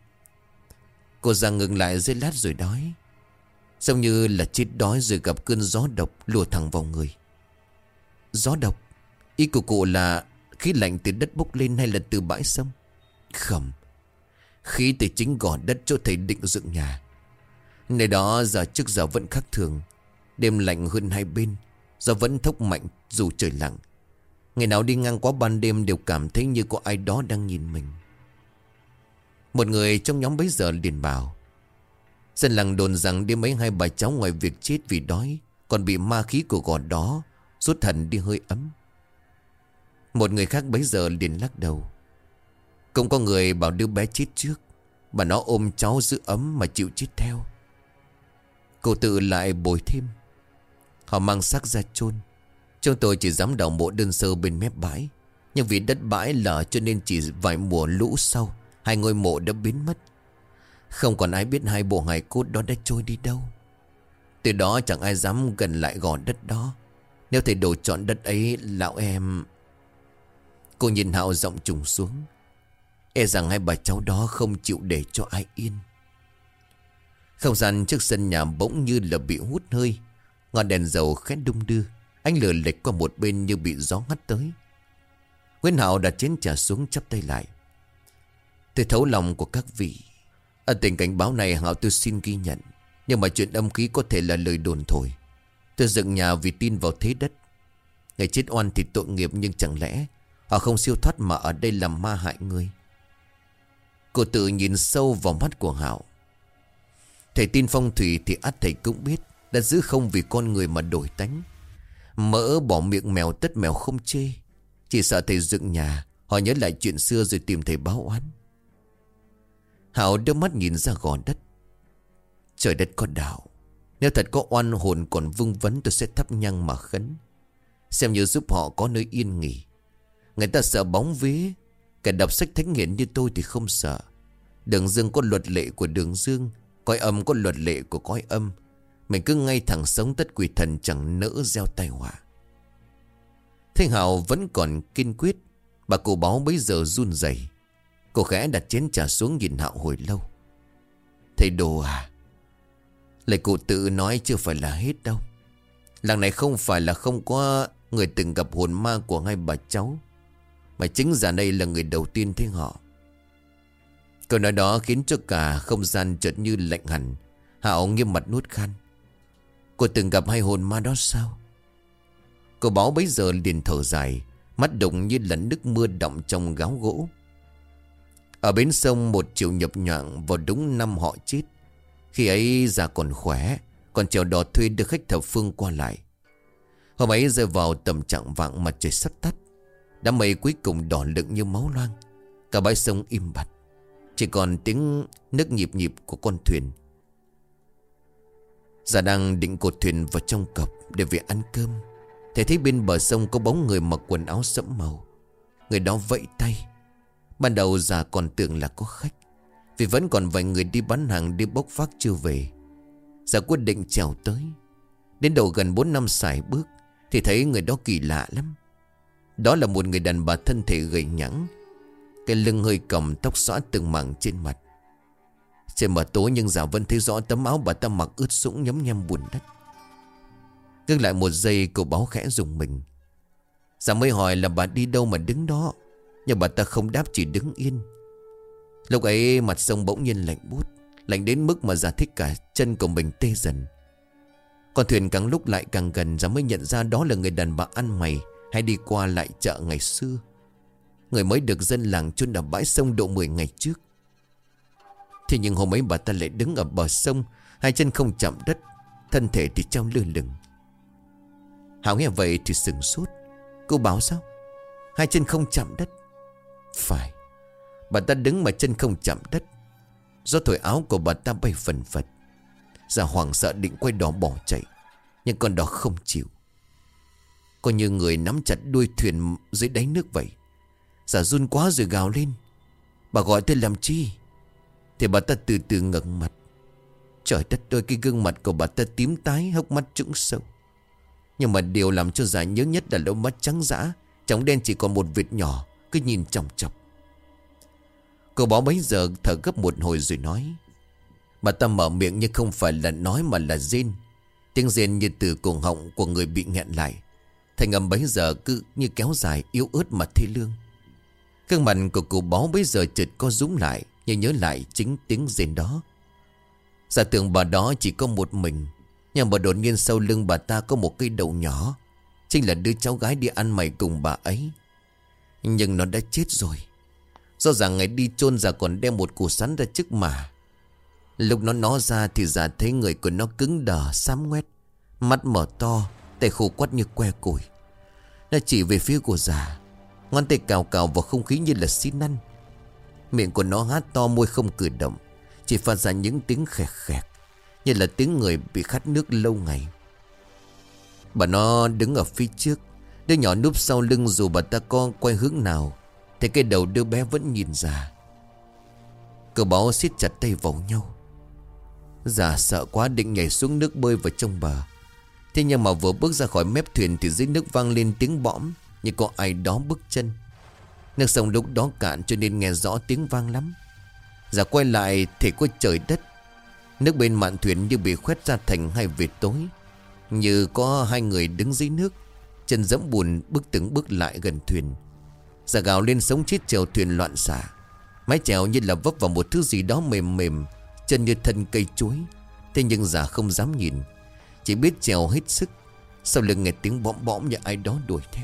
Cô già ngừng lại giây lát rồi nói. Giống như là chết đói rồi gặp cơn gió độc lùa thẳng vào người. Gió độc? Ý của cụ là khí lạnh từ đất bốc lên hay là từ bãi sông? Không, khí từ chính gò đất chỗ thầy định dựng nhà. Nơi đó giờ trước giờ vẫn khác thường. Đêm lạnh hơn hai bên, gió vẫn thốc mạnh dù trời lặng. Ngày nào đi ngang qua ban đêm đều cảm thấy như có ai đó đang nhìn mình. Một người trong nhóm bấy giờ liền bảo. Dân làng đồn rằng đêm ấy hai bà cháu ngoài việc chết vì đói, còn bị ma khí của gò đó rút hẳn đi hơi ấm. Một người khác bấy giờ liền lắc đầu. Cũng có người bảo đứa bé chết trước, bà nó ôm cháu giữ ấm mà chịu chết theo. Cô Tự lại bồi thêm. Họ mang xác ra chôn. Chúng tôi chỉ dám đào mộ đơn sơ bên mép bãi, nhưng vì đất bãi lở cho nên chỉ vài mùa lũ sau, hai ngôi mộ đã biến mất. Không còn ai biết hai bộ hài cốt đó đã trôi đi đâu. Từ đó chẳng ai dám gần lại gò đất đó. Nếu thầy đồ chọn đất ấy, lão em... Cô nhìn Hạo giọng trùng xuống. E rằng hai bà cháu đó không chịu để cho ai yên. Không gian trước sân nhà bỗng như là bị hút hơi. Ngọn đèn dầu khét đung đưa, ánh lửa lệch qua một bên như bị gió hắt tới. Nguyễn Hạo đặt chén trà xuống chắp tay lại. Tôi thấu lòng của các vị. Ở tình cảnh báo này Hạo tôi xin ghi nhận. Nhưng mà chuyện âm khí có thể là lời đồn thổi. Tôi dựng nhà vì tin vào thế đất. Người chết oan thì tội nghiệp, nhưng chẳng lẽ họ không siêu thoát mà ở đây làm ma hại người? Cô Tự nhìn sâu vào mắt của Hạo. Thầy tin phong thủy thì ắt thầy cũng biết đã giữ không vì con người mà đổi tánh. Mỡ bỏ miệng mèo tất mèo không chê. Chỉ sợ thầy dựng nhà họ nhớ lại chuyện xưa rồi tìm thầy báo oán. Hạo đưa mắt nhìn ra gò đất. Trời đất có đạo. Nếu thật có oan hồn còn vương vấn, tôi sẽ thắp nhang mà khấn, xem như giúp họ có nơi yên nghỉ. Người ta sợ bóng vía, Kẻ đọc sách thánh hiền như tôi thì không sợ. Đường dương có luật lệ của đường dương, cõi âm có luật lệ của cõi âm. Mình cứ ngay thẳng sống, tất quỷ thần chẳng nỡ gieo tai họa. Thế Hào vẫn còn kiên quyết. Bà cụ báo bấy giờ run rẩy. Cô khẽ đặt chén trà xuống nhìn Hạo hồi lâu. Thầy Đồ à, lời cụ tự nói chưa phải là hết đâu. Làng này không phải là không có người từng gặp hồn ma của hai bà cháu, mà chính ra đây là người đầu tiên thấy họ. Câu nói đó khiến cho cả không gian chợt như lạnh hẳn. Hạo nghiêm mặt nuốt khan. Cô từng gặp hai hồn ma đó sao? Cô báo bấy giờ liền thở dài, mắt đụng như là nước mưa đọng trong gáo gỗ. Ở bến sông một chiều nhập nhoạng vào đúng năm họ chết. Khi ấy già còn khỏe, còn chèo đò thuê đưa khách thập phương qua lại. Hôm ấy rơi vào tầm trạng vạng, mặt trời sắp tắt. Đám mây cuối cùng đỏ lựng như máu loang. Cả bãi sông im bặt, chỉ còn tiếng nước nhịp nhịp của con thuyền. Già đang định cột thuyền vào trong cọc để về ăn cơm, thì thấy bên bờ sông có bóng người mặc quần áo sẫm màu. Người đó vẫy tay. Ban đầu già còn tưởng là có khách, vì vẫn còn vài người đi bán hàng đi bốc vác chưa về. Già quyết định trèo tới. Đến đầu gần 4 năm sải bước thì thấy người đó kỳ lạ lắm. Đó là một người đàn bà thân thể gầy nhẵn, cái lưng hơi còng, tóc xõa từng mảng trên mặt. Trên mờ tối nhưng già vẫn thấy rõ tấm áo bà ta mặc ướt sũng nhấm nhem bùn đất. Ngưng lại một giây, cô báo khẽ rùng mình. Già mới hỏi là bà đi đâu mà đứng đó, nhưng bà ta không đáp, chỉ đứng yên. Lúc ấy mặt sông bỗng nhiên lạnh buốt, lạnh đến mức mà già thích cả chân của mình tê dần. Con thuyền càng lúc lại càng gần, già mới nhận ra đó là người đàn bà ăn mày hay đi qua lại chợ ngày xưa. Người mới được dân làng chôn ở bãi sông độ 10 ngày trước. Thế nhưng hôm ấy bà ta lại đứng ở bờ sông, hai chân không chạm đất, thân thể thì treo lơ lửng. Hảo nghe vậy thì sửng sốt. Cô bảo sao? Hai chân không chạm đất? Phải, bà ta đứng mà chân không chạm đất. Gió thổi áo của bà ta bay phần phật. Già hoảng sợ định quay đò bỏ chạy, nhưng con đò không chịu. Coi như người nắm chặt đuôi thuyền dưới đáy nước vậy. Già run quá rồi gào lên. Bà gọi tôi làm chi? Thì bà ta từ từ ngẩng mặt. Trời đất ơi, cái gương mặt của bà ta tím tái, hốc mắt trũng sâu. Nhưng mà điều làm cho già nhớ nhất là đôi mắt trắng dã, tròng đen chỉ còn một vệt nhỏ, cứ nhìn chòng chọc. Cô báo bấy giờ thở gấp một hồi rồi nói. Bà ta mở miệng nhưng không phải là nói mà là rên. Tiếng rên như từ cổ họng của người bị nghẹn lại. Thành âm bấy giờ cứ như kéo dài, yếu ớt mà thê lương. Gương mặt của cô báo bấy giờ chợt co rúm lại, như nhớ lại chính tiếng rên đó. Giả tưởng bà đó chỉ có một mình, nhưng mà đột nhiên sau lưng bà ta có một cây đậu nhỏ, chính là đứa cháu gái đi ăn mày cùng bà ấy. Nhưng nó đã chết rồi. Do rằng ngày đi chôn già còn đem một củ sắn ra trước mà. Lúc nó ra thì già thấy người của nó cứng đờ, xám ngoét, mắt mở to, tay khô quắt như que củi. Nó chỉ về phía của già, ngón tay cào cào vào không khí như là xin ăn. Miệng của nó há to, môi không cử động, chỉ phát ra những tiếng khẹt khẹt, như là tiếng người bị khát nước lâu ngày. Bà nó đứng ở phía trước, đứa nhỏ núp sau lưng. Dù bà ta có quay hướng nào thì cái đầu đứa bé vẫn nhìn già. Cậu báo siết chặt tay vào nhau. Già sợ quá định nhảy xuống nước bơi vào trong bờ. Thế nhưng mà vừa bước ra khỏi mép thuyền thì dưới nước vang lên tiếng bõm, như có ai đó bước chân. Nước sông lúc đó cạn cho nên nghe rõ tiếng vang lắm. Già quay lại thì có trời đất. Nước bên mạn thuyền như bị khoét ra thành hai vệt tối, như có hai người đứng dưới nước, chân dẫm bùn bước từng bước lại gần thuyền. Già gào lên sống chết chèo thuyền loạn xạ. Mái chèo như là vấp vào một thứ gì đó mềm mềm, chân như thân cây chuối. Thế nhưng già không dám nhìn, chỉ biết chèo hết sức. Sau lưng nghe tiếng bõm bõm như ai đó đuổi theo.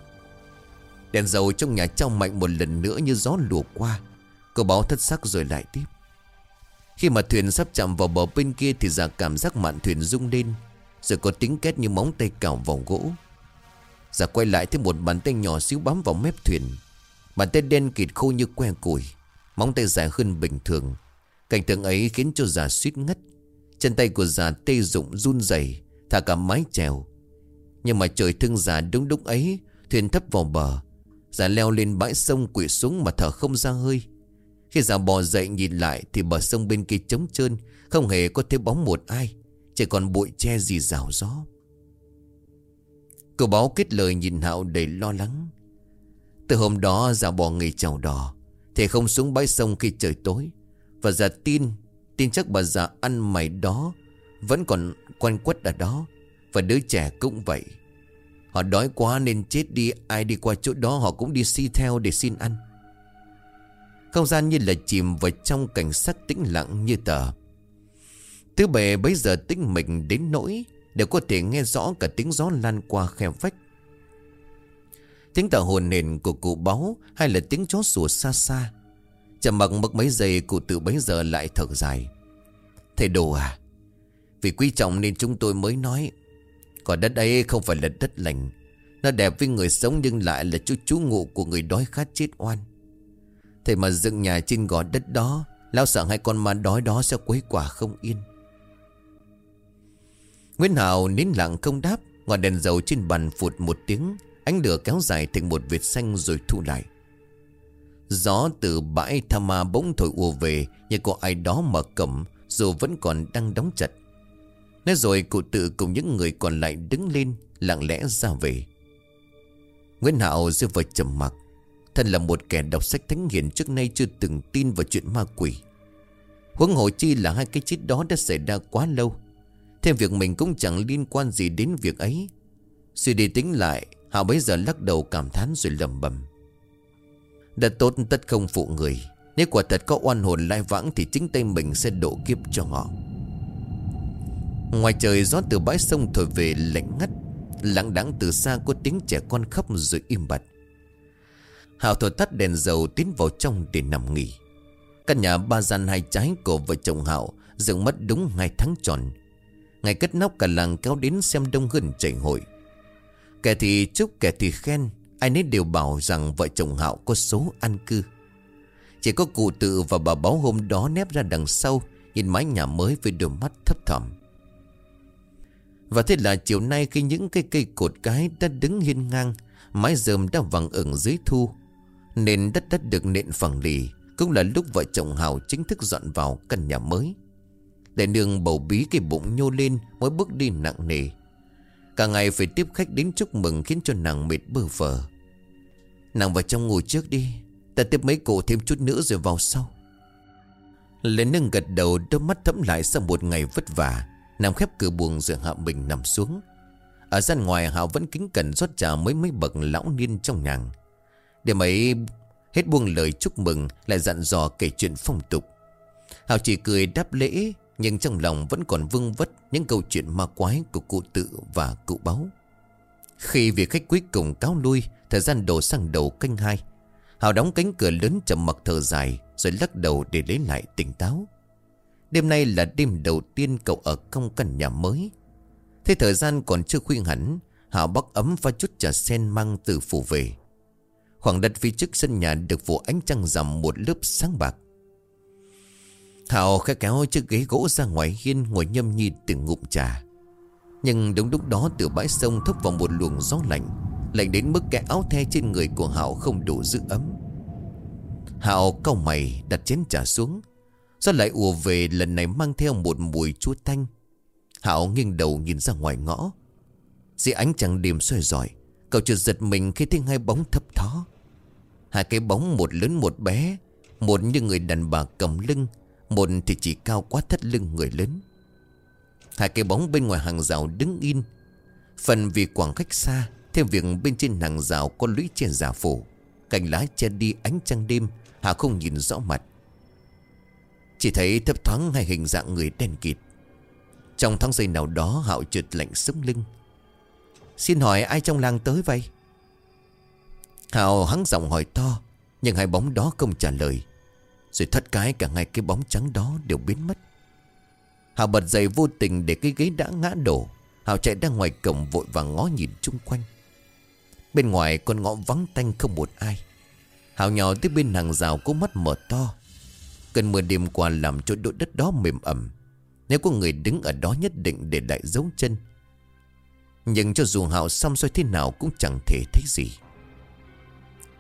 Đèn dầu trong nhà trao mạnh một lần nữa như gió lùa qua. Cô báo thất sắc rồi lại tiếp. Khi mà thuyền sắp chạm vào bờ bên kia thì già cảm giác mạn thuyền rung lên, rồi có tiếng két như móng tay cào vào gỗ. Già quay lại thấy một bàn tay nhỏ xíu bám vào mép thuyền. Bàn tay đen kịt khô như que củi, móng tay dài hơn bình thường. Cảnh tượng ấy khiến cho già suýt ngất. Chân tay của già tê rụng run rẩy, thả cả mái chèo. Nhưng mà trời thương già đúng lúc ấy, thuyền thấp vào bờ. Giả leo lên bãi sông quỵ xuống mà thở không ra hơi. Khi Giả bò dậy nhìn lại thì bờ sông bên kia trống trơn, không hề có thấy bóng một ai, chỉ còn bụi tre rì rào gió. Cậu báo kết lời nhìn Hạo đầy lo lắng. Từ hôm đó Giả bò nghề chèo đò, thì không xuống bãi sông khi trời tối. Và Giả tin chắc bà già ăn mày đó vẫn còn quanh quất ở đó. Và đứa trẻ cũng vậy. Họ đói quá nên chết đi, ai đi qua chỗ đó họ cũng đi si theo để xin ăn. Không gian như là chìm vào trong cảnh sắc tĩnh lặng như tờ. Tứ bề bấy giờ tĩnh mịch đến nỗi đều có thể nghe rõ cả tiếng gió lan qua khe vách. Tiếng thở hổn hển của cụ Báu hay là tiếng chó sủa xa xa. Chậm mặc mất mấy giây, cụ tự bấy giờ lại thở dài. Thầy Đồ à, vì quý trọng nên chúng tôi mới nói. Còn đất ấy không phải là đất lành. Nó đẹp với người sống nhưng lại là chỗ trú ngụ của người đói khát chết oan. Thầy mà dựng nhà trên gò đất đó, lão sợ hai con ma đói đó sẽ quấy quả không yên. Nguyễn Hào nín lặng không đáp. Ngọn đèn dầu trên bàn phụt một tiếng, ánh lửa kéo dài thành một vệt xanh rồi thu lại. Gió từ bãi Tha Ma bỗng thổi ùa về, như có ai đó mở cổng dù vẫn còn đang đóng chặt. Nói rồi cụ tự cùng những người còn lại đứng lên, lặng lẽ ra về. Nguyễn Hạo rơi vào trầm mặc. Thân là một kẻ đọc sách thánh hiền, trước nay chưa từng tin vào chuyện ma quỷ. Huống hồ chi là hai cái chết đó đã xảy ra quá lâu. Thêm việc mình cũng chẳng liên quan gì đến việc ấy. Suy đi tính lại, Hạo bấy giờ lắc đầu cảm thán rồi lẩm bẩm. Đã tốt tất không phụ người. Nếu quả thật có oan hồn lai vãng thì chính tay mình sẽ độ kiếp cho họ. Ngoài trời gió từ bãi sông thổi về lạnh ngắt. Lặng đãng từ xa có tiếng trẻ con khóc rồi im bặt. Hạo thổi tắt đèn dầu tiến vào trong để nằm nghỉ. Căn nhà ba gian hai trái của vợ chồng Hạo dựng mất đúng 2 tháng tròn. Ngày cất nóc cả làng kéo đến xem đông hơn chảy hội. Kẻ thì chúc kẻ thì khen. Ai nấy đều bảo rằng vợ chồng Hạo có số an cư. Chỉ có cụ Tự và bà Báo hôm đó nép ra đằng sau, nhìn mái nhà mới với đôi mắt thấp thỏm. Và thế là chiều nay khi những cây cột cái đã đứng hiên ngang, mái rơm đã vàng ửng dưới thu, nên đất đã được nện phẳng lì, cũng là lúc vợ chồng Hào chính thức dọn vào căn nhà mới. Để nương bầu bí cái bụng nhô lên, mỗi bước đi nặng nề. Cả ngày phải tiếp khách đến chúc mừng khiến cho nàng mệt bơ phờ. Nàng vào trong ngủ trước đi, ta tiếp mấy cụ thêm chút nữa rồi vào sau. Lên nâng gật đầu, đôi mắt thẫm lại sau một ngày vất vả. Nàng khép cửa buồng rồi hạ mình nằm xuống. Ở gian ngoài Hạo vẫn kính cẩn rót trà mấy bậc lão niên trong nhàng. Đêm ấy hết buông lời chúc mừng, lại dặn dò kể chuyện phong tục. Hạo chỉ cười đáp lễ, nhưng trong lòng vẫn còn vương vất những câu chuyện ma quái của cụ Tự và cụ Báu. Khi vị khách cuối cùng cáo lui, thời gian đổ sang đầu canh 2. Hạo đóng cánh cửa lớn trầm mặc thở dài, rồi lắc đầu để lấy lại tỉnh táo. Đêm nay là đêm đầu tiên cậu ở trong căn nhà mới. Thế thời gian còn chưa khuya hẳn, Hạo bắc ấm pha chút trà sen mang từ phủ về. Khoảng đất phía trước sân nhà được phủ ánh trăng rằm một lớp sáng bạc. Hạo khẽ kéo chiếc ghế gỗ ra ngoài hiên, ngồi nhâm nhi từng ngụm trà. Nhưng đúng lúc đó từ bãi sông thốc vào một luồng gió lạnh, lạnh đến mức cái áo the trên người của Hạo không đủ giữ ấm. Hạo cau mày đặt chén trà xuống. Gió lại ùa về, lần này mang theo một mùi chua tanh. Hạo nghiêng đầu nhìn ra ngoài ngõ. Dưới ánh trăng đêm soi rọi, cậu chợt giật mình khi thấy 2 bóng thấp thó. 2 cái bóng, một lớn một bé. Một như người đàn bà cầm lưng, một thì chỉ cao quá thắt lưng người lớn. 2 cái bóng bên ngoài hàng rào đứng yên. Phần vì khoảng cách xa, thêm việc bên trên hàng rào có lũy che giả phủ, cành lá che đi ánh trăng đêm. Hạo không nhìn rõ mặt, chỉ thấy thấp thoáng 2 hình dạng người đen kịt. Trong thoáng giây nào đó Hạo chợt lạnh sống lưng. Xin hỏi ai trong làng tới vậy? Hạo hắng giọng hỏi to, nhưng 2 bóng đó không trả lời. Rồi thoát cái cả 2 cái bóng trắng đó đều biến mất. Hạo bật dậy vô tình để cái ghế đã ngã đổ. Hạo chạy ra ngoài cổng vội vàng ngó nhìn chung quanh. Bên ngoài con ngõ vắng tanh không một ai. Hạo nhào tới bên hàng rào, cố mắt mở to. Cơn mưa đêm qua làm cho đôi đất đó mềm ẩm. Nếu có người đứng ở đó nhất định để lại dấu chân. Nhưng cho dù Hạo xăm soi thế nào cũng chẳng thể thấy gì.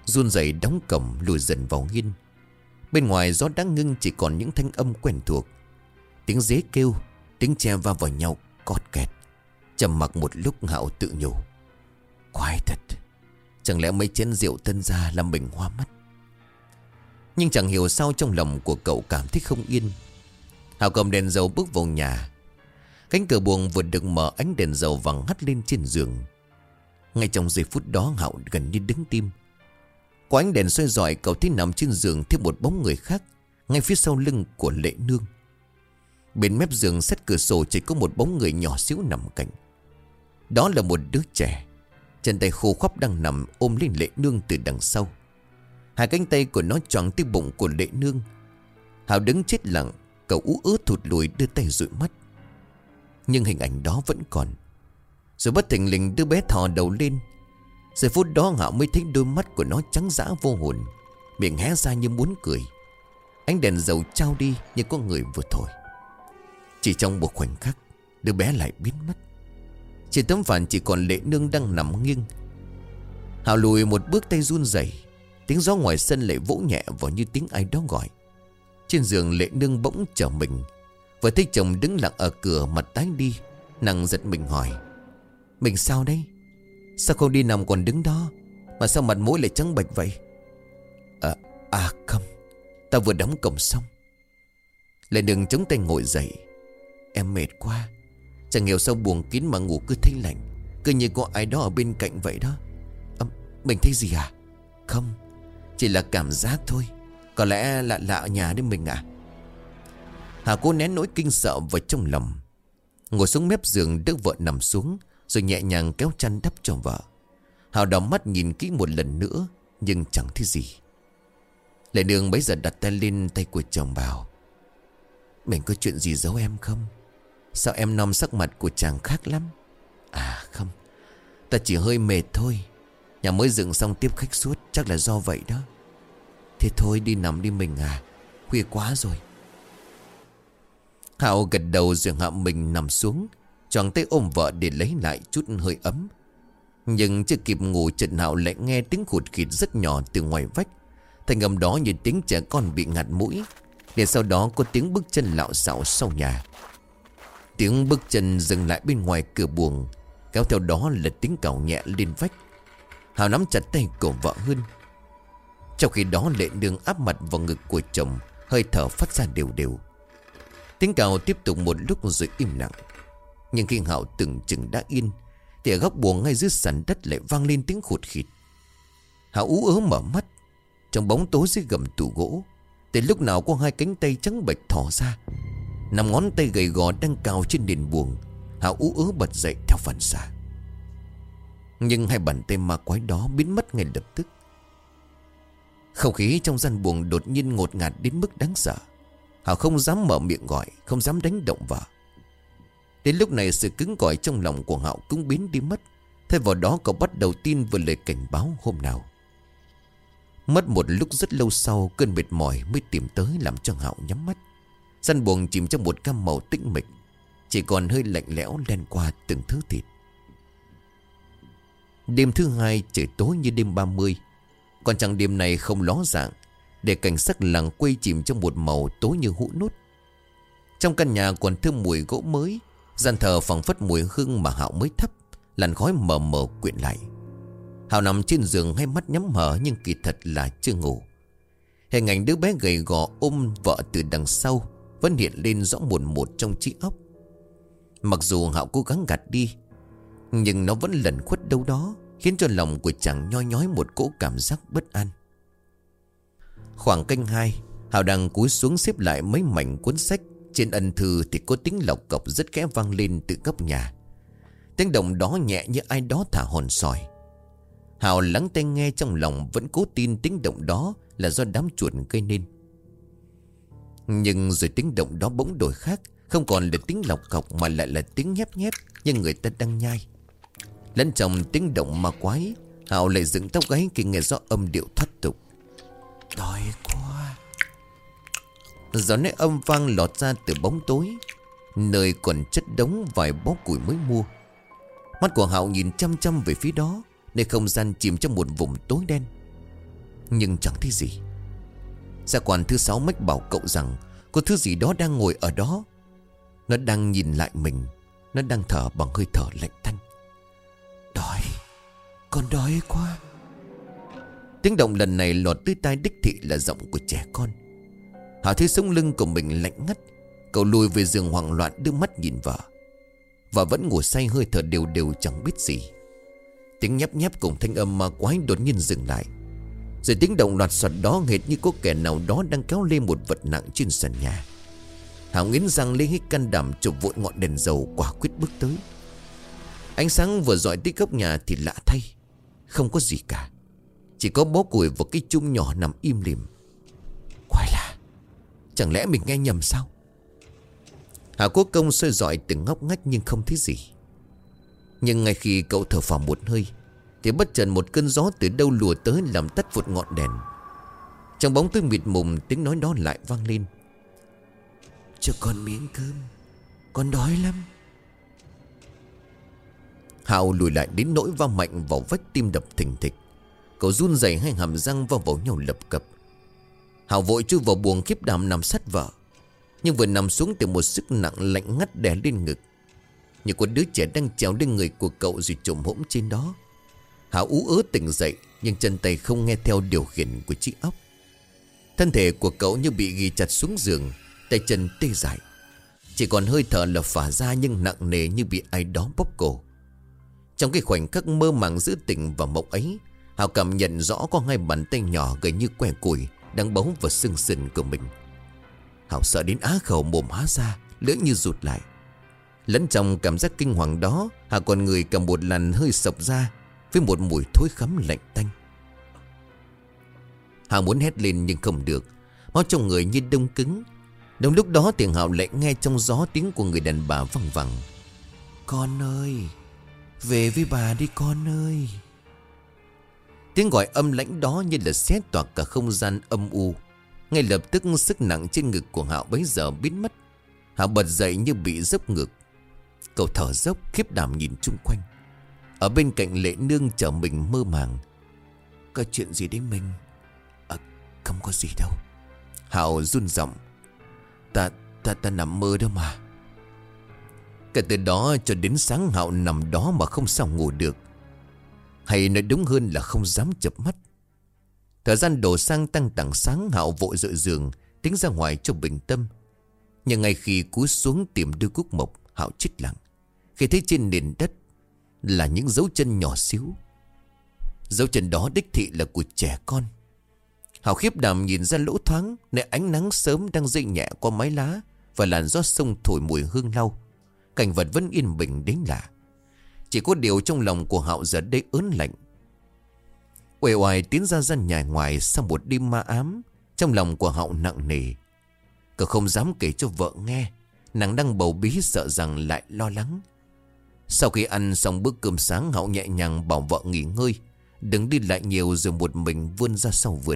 run rẩy đóng cổng lùi dần vào hiên. Bên ngoài gió đã ngưng, chỉ còn những thanh âm quen thuộc. Tiếng dế kêu, tiếng tre va vào nhau cọt kẹt. Trầm mặc một lúc, Hạo tự nhủ: quái thật, chẳng lẽ mấy chén rượu tân gia làm mình hoa mắt. Nhưng chẳng hiểu sao trong lòng của cậu cảm thấy không yên. Hạo cầm đèn dầu bước vào nhà. Cánh cửa buồng vừa được mở, ánh đèn dầu vàng hắt lên trên giường. Ngay trong giây phút đó, Hạo gần như đứng tim. Có ánh đèn soi rọi, cậu thấy nằm trên giường thêm một bóng người khác, ngay phía sau lưng của Lệ Nương. Bên mép giường sát cửa sổ chỉ có một bóng người nhỏ xíu nằm cạnh. Đó là một đứa trẻ, chân tay khô khoắp đang nằm ôm lên Lệ Nương từ đằng sau. Hai cánh tay của nó choàng tới bụng của Lệ Nương. Hạo đứng chết lặng, cậu ú ớ thụt lùi đưa tay dụi mắt. Nhưng hình ảnh đó vẫn còn. Rồi bất thình lình đứa bé thò đầu lên. Giây phút đó Hạo mới thấy đôi mắt của nó trắng dã vô hồn, miệng hé ra như muốn cười. Ánh đèn dầu trao đi như có người vừa thổi. Chỉ trong một khoảnh khắc, đứa bé lại biến mất. Trên tấm phản chỉ còn Lệ Nương đang nằm nghiêng. Hạo lùi một bước, tay run rẩy. Tiếng gió ngoài sân lại vỗ nhẹ vào như tiếng ai đó gọi. Trên giường Lệ Nương bỗng trở mình. Vừa thấy chồng đứng lặng ở cửa, mặt tái đi, nàng giật mình hỏi: mình sao đấy? Sao không đi nằm còn đứng đó? Mà sao mặt mũi lại trắng bệch vậy? Không, ta vừa đóng cổng xong. Lệ Nương chống tay ngồi dậy: em mệt quá. Chẳng hiểu sao buồng kín mà ngủ cứ thấy lạnh, cứ như có ai đó ở bên cạnh vậy đó. Mình thấy gì à? Không, chỉ là cảm giác thôi. Có lẽ lạ lạ ở nhà đấy mình à? Hà cố nén nỗi kinh sợ vào trong lòng, ngồi xuống mép giường đỡ vợ nằm xuống, rồi nhẹ nhàng kéo chăn đắp cho vợ. Hào đảo mắt nhìn kỹ một lần nữa, nhưng chẳng thấy gì. Lệ Nương bấy giờ đặt tay lên tay của chồng bảo: mình có chuyện gì giấu em không? Sao em nom sắc mặt của chàng khác lắm? Không, ta chỉ hơi mệt thôi. Nhà mới dựng xong tiếp khách suốt, chắc là do vậy đó. Thế thôi đi nằm đi mình à, khuya quá rồi. Hạo gật đầu rồi hạ mình nằm xuống, choàng tay ôm vợ để lấy lại chút hơi ấm. Nhưng chưa kịp ngủ, chợt Hạo lại nghe tiếng khụt khịt rất nhỏ từ ngoài vách. Thanh âm đó như tiếng trẻ con bị ngạt mũi. Để sau đó có tiếng bước chân lạo xạo sau nhà. Tiếng bước chân dừng lại bên ngoài cửa buồng, kéo theo đó là tiếng cào nhẹ lên vách. Hạo nắm chặt tay của vợ hơn. Trong khi đó Lệ Nương áp mặt vào ngực của chồng, hơi thở phát ra đều đều. Tiếng cào tiếp tục một lúc rồi im lặng. Nhưng khi Hạo tưởng chừng đã yên, thì ở góc buồng ngay dưới sàn đất lại vang lên tiếng khụt khịt. Hạo ú ớ mở mắt. Trong bóng tối dưới gầm tủ gỗ, từ lúc nào có hai cánh tay trắng bệch thò ra, 5 ngón tay gầy gò đang cào trên nền buồng. Hạo ú ớ bật dậy theo phản xạ. Nhưng hai bàn tay ma quái đó biến mất ngay lập tức. Không khí trong gian buồng đột nhiên ngột ngạt đến mức đáng sợ. Hạo không dám mở miệng gọi, không dám đánh động vợ. Đến lúc này sự cứng cỏi trong lòng của Hạo cũng biến đi mất. Thay vào đó cậu bắt đầu tin vào lời cảnh báo hôm nào. Mất một lúc rất lâu sau, cơn mệt mỏi mới tìm tới làm cho Hạo nhắm mắt. Gian buồng chìm trong một cam màu tĩnh mịch, chỉ còn hơi lạnh lẽo len qua từng thứ thịt. Đêm thứ hai trời tối như đêm 30. Còn chẳng đêm này không ló dạng, để cảnh sắc làng quê chìm trong một màu tối như hũ nút. Trong căn nhà còn thơm mùi gỗ mới, gian thờ phảng phất mùi hương mà Hạo mới thắp, làn khói mờ mờ quyện lại. Hạo nằm trên giường, hai mắt nhắm hờ nhưng kỳ thật là chưa ngủ. Hình ảnh đứa bé gầy gò ôm vợ từ đằng sau vẫn hiện lên rõ mồn một trong trí óc. Mặc dù Hạo cố gắng gạt đi, nhưng nó vẫn lẩn khuất đâu đó, khiến cho lòng của chàng nhoi nhói một cỗ cảm giác bất an. Khoảng canh 2, Hạo đang cúi xuống xếp lại mấy mảnh cuốn sách. Trên ân thư thì có tiếng lọc cọc rất khẽ vang lên từ góc nhà. Tiếng động đó nhẹ như ai đó thả hòn sỏi. Hạo lắng tai nghe, trong lòng vẫn cố tin tiếng động đó là do đám chuột gây nên. Nhưng rồi tiếng động đó bỗng đổi khác, không còn là tiếng lọc cọc mà lại là tiếng nhép nhép như người ta đang nhai. Lẫn trong tiếng động ma quái, Hạo lại dựng tóc gáy khi nghe rõ âm điệu thoát tục. Đói quá. Gió nét âm vang lọt ra từ bóng tối, nơi còn chất đống vài bó củi mới mua. Mắt của Hạo nhìn chăm chăm về phía đó, nơi không gian chìm trong một vùng tối đen. nhưng chẳng thấy gì. Gia quan thứ 6 mách bảo cậu rằng có thứ gì đó đang ngồi ở đó. Nó đang nhìn lại mình. Nó đang thở bằng hơi thở lạnh tanh. Đói, con đói quá. Tiếng động lần này lọt tới tai đích thị là giọng của trẻ con. Hảo thấy sống lưng của mình lạnh ngắt. Cậu lùi về giường hoảng loạn đưa mắt nhìn vợ. Vợ vẫn ngủ say hơi thở đều đều chẳng biết gì. Tiếng nhép nhép cùng thanh âm ma quái đột nhiên dừng lại. Rồi tiếng động loạt soạt đó hệt như có kẻ nào đó đang kéo lên một vật nặng trên sàn nhà. Hảo nghiến răng lấy hết can đảm chụp vội ngọn đèn dầu quả quyết bước tới. Ánh sáng vừa dọi tới góc nhà thì lạ thay, không có gì cả. Chỉ có bó củi và cái chum nhỏ nằm im lìm. Quái lạ, chẳng lẽ mình nghe nhầm sao? Hảo cố công soi dọi từng ngóc ngách nhưng không thấy gì. Nhưng ngay khi cậu thở phào một hơi thì bất chợt một cơn gió từ đâu lùa tới làm tắt vụt ngọn đèn. Trong bóng tối mịt mùng, tiếng nói đó lại vang lên. Cho con miếng cơm, con đói lắm. Hào lùi lại đến nỗi va mạnh vào vách, tim đập thình thịch. Cậu run rẩy hai hàm răng vào nhau lập cập. Hào vội chui vào buồng khiếp đảm nằm sát vợ. Nhưng vừa nằm xuống thì một sức nặng lạnh ngắt đè lên ngực, như một đứa trẻ đang trèo lên người của cậu rồi trồm hổm trên đó. Hào ú ớ tỉnh dậy, nhưng chân tay không nghe theo điều khiển của chiếc óc. Thân thể của cậu như bị ghi chặt xuống giường, tay chân tê dại. Chỉ còn hơi thở là phả ra nhưng nặng nề như bị ai đó bóp cổ. Trong cái khoảnh khắc mơ màng giữa tỉnh và mộng ấy, Hào cảm nhận rõ có hai bàn tay nhỏ gầy như que củi đang bấu vào xương sườn của mình. Hào sợ đến á khẩu, mồm há ra, lưỡi như rụt lại. Lẫn trong cảm giác kinh hoàng đó, Hào còn người cầm một làn hơi sộc ra với một mùi thối khắm lạnh tanh. Hào muốn hét lên nhưng không được, máu trong người như đông cứng. Đúng lúc đó thì Hào lại nghe trong gió tiếng của người đàn bà văng vẳng. Con ơi, về với bà đi con ơi. Tiếng gọi âm lãnh đó như là xé toạc cả không gian âm u. Ngay lập tức sức nặng trên ngực của Hào bấy giờ biến mất. Hào bật dậy như bị dốc ngược. Cậu thở dốc khiếp đảm nhìn chung quanh. Ở bên cạnh Lệ Nương chờ mình mơ màng. Có chuyện gì đấy mình? Không có gì đâu. Hào run giọng. Ta nằm mơ đó mà. Kể từ đó cho đến sáng Hào nằm đó mà không sao ngủ được. Hay nói đúng hơn là không dám chợp mắt. Thời gian đổ sang tăng tảng sáng, Hào vội dội giường tính ra ngoài cho bình tâm. Nhưng ngay khi cúi xuống tìm đôi cuốc mộc, Hào chết lặng khi thấy trên nền đất là những dấu chân nhỏ xíu. Dấu chân đó đích thị là của trẻ con. Hào khiếp đảm nhìn ra lỗ thoáng, nơi ánh nắng sớm đang rơi nhẹ qua mái lá và làn gió sông thổi mùi hương lau. Cảnh vật vẫn yên bình đến lạ. Chỉ có điều trong lòng của Hạo giờ đây ớn lạnh. Uể oải tiến ra gian nhà ngoài sau một đêm ma ám. Trong lòng của Hạo nặng nề. Cậu không dám kể cho vợ nghe, nàng đang bầu bí sợ rằng lại lo lắng. Sau khi ăn xong bữa cơm sáng, Hạo nhẹ nhàng bảo vợ nghỉ ngơi, đừng đi lại nhiều, rồi một mình vươn ra sau vườn.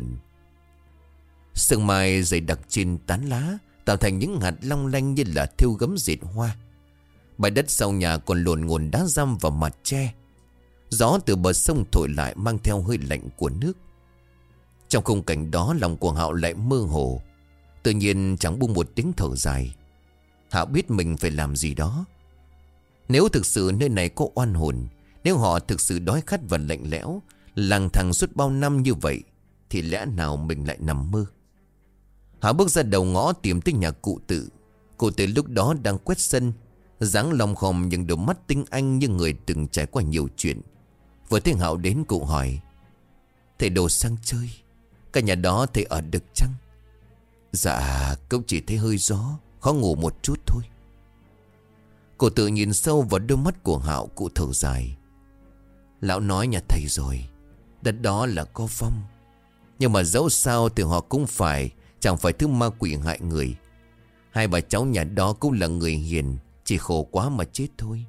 Sương mai dày đặc trên tán lá tạo thành những hạt long lanh như là thêu gấm dệt hoa. Bãi đất sau nhà còn lồn ngồn đá răm và mặt tre. Gió từ bờ sông thổi lại mang theo hơi lạnh của nước. Trong khung cảnh đó, lòng của Hạo lại mơ hồ. Tự nhiên chẳng buông một tiếng thở dài. Hạo biết mình phải làm gì đó. Nếu thực sự nơi này có oan hồn, nếu họ thực sự đói khát và lạnh lẽo, lang thang suốt bao năm như vậy, thì lẽ nào mình lại nằm mơ? Hạo bước ra đầu ngõ tìm tới nhà cụ Tự. Cụ Tự lúc đó đang quét sân, dáng lom khom nhưng đôi mắt tinh anh như người từng trải qua nhiều chuyện. Vừa thấy Hạo đến, cụ hỏi: "Thầy đồ sang chơi, cả nhà đó thầy ở được chăng?" "Dạ, cũng chỉ thấy hơi gió, khó ngủ một chút thôi." Cụ Tự nhìn sâu vào đôi mắt của Hạo, cụ thở dài: "Lão nói nhà thầy rồi, đất đó là có phong. Nhưng mà dẫu sao thì họ cũng chẳng phải thứ ma quỷ hại người. Hai bà cháu nhà đó cũng là người hiền, chỉ khổ quá mà chết thôi."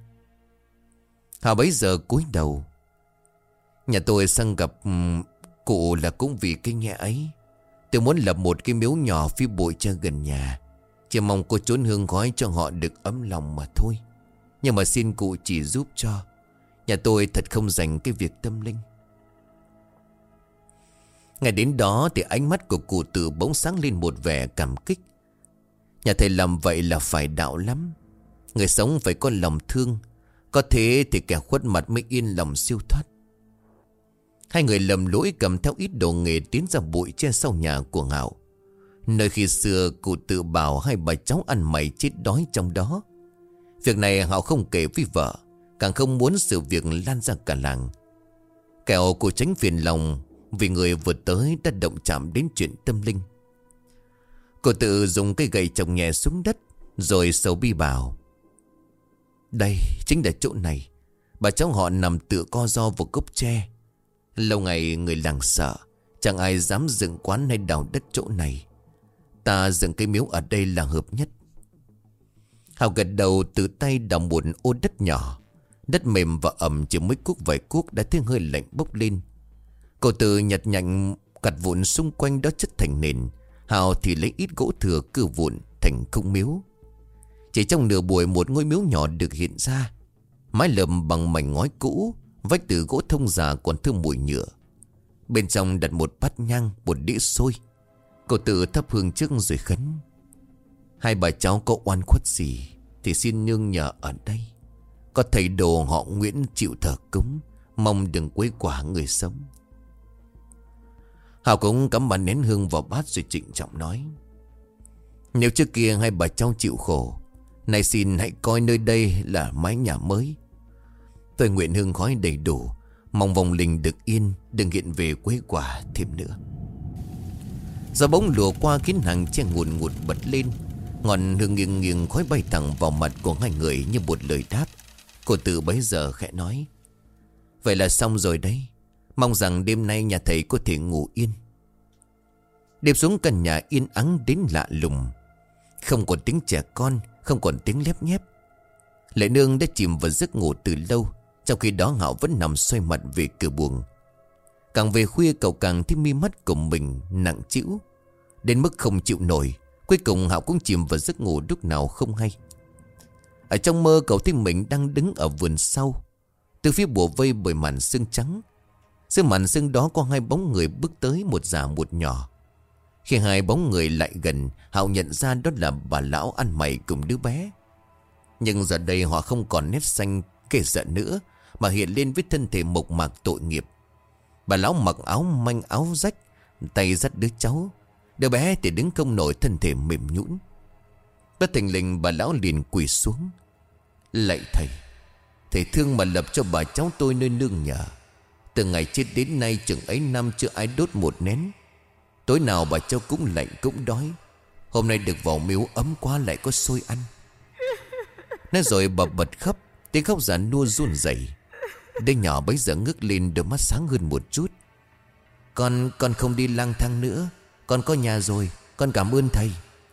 Hạo bấy giờ cúi đầu: "Nhà tôi sang gặp cụ là cũng vì cái nghe ấy. Tôi muốn lập một cái miếu nhỏ phía bụi cho gần nhà, chỉ mong cô trốn hương khói cho họ được ấm lòng mà thôi. Nhưng mà xin cụ chỉ giúp cho. Nhà tôi thật không dành cái việc tâm linh." Ngay đến đó thì ánh mắt của cụ Tự bỗng sáng lên một vẻ cảm kích. Nhà thầy làm vậy là phải đạo lắm. Người sống phải có lòng thương, có thế thì kẻ khuất mặt mới yên lòng siêu thoát. Hai người lầm lỗi cầm theo ít đồ nghề tiến ra bụi tre sau nhà của Hạo, nơi khi xưa cụ Tự bảo hai bà cháu ăn mày chết đói trong đó. Việc này Hạo không kể với vợ, càng không muốn sự việc lan ra cả làng. Kẻo cụ tránh phiền lòng vì người vừa tới đã động chạm đến chuyện tâm linh. Cụ Tự dùng cây gậy chồng nhẹ xuống đất, rồi sầu bi bảo: đây chính là chỗ này. Bà cháu họ nằm tựa co ro vào gốc tre. Lâu ngày người làng sợ, chẳng ai dám dựng quán hay đào đất chỗ này. Ta dựng cây miếu ở đây là hợp nhất. Hào gật đầu, tự tay đào một ô đất nhỏ. Đất mềm và ẩm, chỉ mấy cuốc vài cuốc đã thấy hơi lạnh bốc lên. Cậu Tự nhặt nhạnh cặt vụn xung quanh đó chất thành nền. Hào thì lấy ít gỗ thừa cưa vụn thành khung miếu. Chỉ trong nửa buổi một ngôi miếu nhỏ được hiện ra. Mái lợp bằng mảnh ngói cũ, vách từ gỗ thông già còn thơm mùi nhựa. Bên trong đặt một bát nhang, một đĩa xôi. Cậu Tự thắp hương trước rồi khấn: hai bà cháu có oan khuất gì thì xin nương nhờ ở đây. Có thầy đồ họ Nguyễn chịu thờ cúng, mong đừng quấy quả người sống. Hào cũng cắm bàn nén hương vào bát rồi trịnh trọng nói: nếu trước kia hai bà cháu chịu khổ, nay xin hãy coi nơi đây là mái nhà mới. Tôi nguyện hương khói đầy đủ, mong vong linh được yên, đừng hiện về quấy quả thêm nữa. Gió bỗng lùa qua khiến hàng tre ngùn ngụt bật lên. Ngọn hương nghiêng nghiêng khói bay thẳng vào mặt của hai người như một lời đáp. Cô Tự bấy giờ khẽ nói: vậy là xong rồi đấy. Mong rằng đêm nay nhà thầy có thể ngủ yên. Đêm xuống căn nhà yên ắng đến lạ lùng. Không còn tiếng trẻ con, không còn tiếng lép nhép. Lệ nương đã chìm vào giấc ngủ từ lâu, trong khi đó Hạo vẫn nằm xoay mặt về cửa buồng. Càng về khuya cậu càng thấy mi mắt của mình nặng trĩu, đến mức không chịu nổi. Cuối cùng Hạo cũng chìm vào giấc ngủ lúc nào không hay. Ở trong mơ cậu thấy mình đang đứng ở vườn sau, từ phía bủa vây bởi màn sương trắng. Giữa màn sương đó có hai bóng người bước tới, một già một nhỏ. Khi hai bóng người lại gần, Hạo nhận ra đó là bà lão ăn mày cùng đứa bé. Nhưng giờ đây họ không còn nét xanh kề sợ nữa, mà hiện lên với thân thể mộc mạc tội nghiệp. Bà lão mặc áo manh áo rách, tay dắt đứa cháu. Đứa bé thì đứng không nổi, thân thể mềm nhũn. Bất thình lình bà lão liền quỳ xuống: lạy thầy, thầy thương mà lập cho bà cháu tôi nơi nương nhờ. Từ ngày chết đến nay chừng ấy năm chưa ai đốt một nén. Tối nào bà cháu cũng lạnh cũng đói. Hôm nay được vào miếu ấm quá lại có xôi ăn. Nói rồi bà bật khóc, tiếng khóc già nua run rẩy. Đứa nhỏ bấy giờ ngước lên, đôi mắt sáng hơn một chút. Con không đi lang thang nữa, con có nhà rồi, con cảm ơn thầy.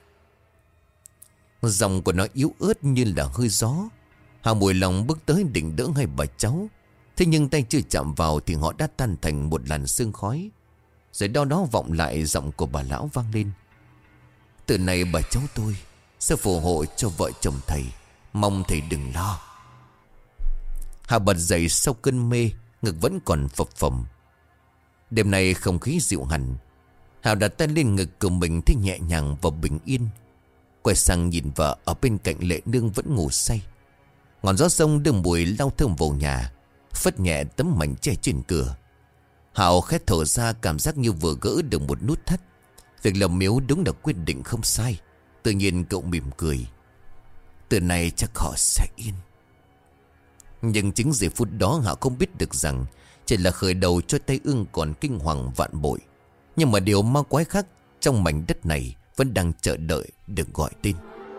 Giọng của nó yếu ớt như là hơi gió. Hào mùi lòng bước tới định đỡ hai bà cháu. Thế nhưng tay chưa chạm vào thì họ đã tan thành một làn sương khói. Rồi đau đó vọng lại giọng của bà lão vang lên: từ nay bà cháu tôi sẽ phù hộ cho vợ chồng thầy, mong thầy đừng lo. Hà bật dậy sau cơn mê, ngực vẫn còn phập phồng. Đêm nay không khí dịu hẳn. Hào đặt tay lên ngực của mình thấy nhẹ nhàng và bình yên. Quay sang nhìn vợ ở bên cạnh Lệ Nương vẫn ngủ say. Ngọn gió sông đưa mùi lau thơm vào nhà, phất nhẹ tấm mảnh tre trên cửa. Hào khét thở ra, cảm giác như vừa gỡ được một nút thắt. Việc làm miếu đúng là quyết định không sai. Tự nhiên cậu mỉm cười: từ nay chắc họ sẽ yên. Nhưng chính giây phút đó Hạo không biết được rằng chỉ là khởi đầu cho Tây Ương còn kinh hoàng vạn bội. Nhưng mà điều ma quái khác trong mảnh đất này vẫn đang chờ đợi được gọi tên.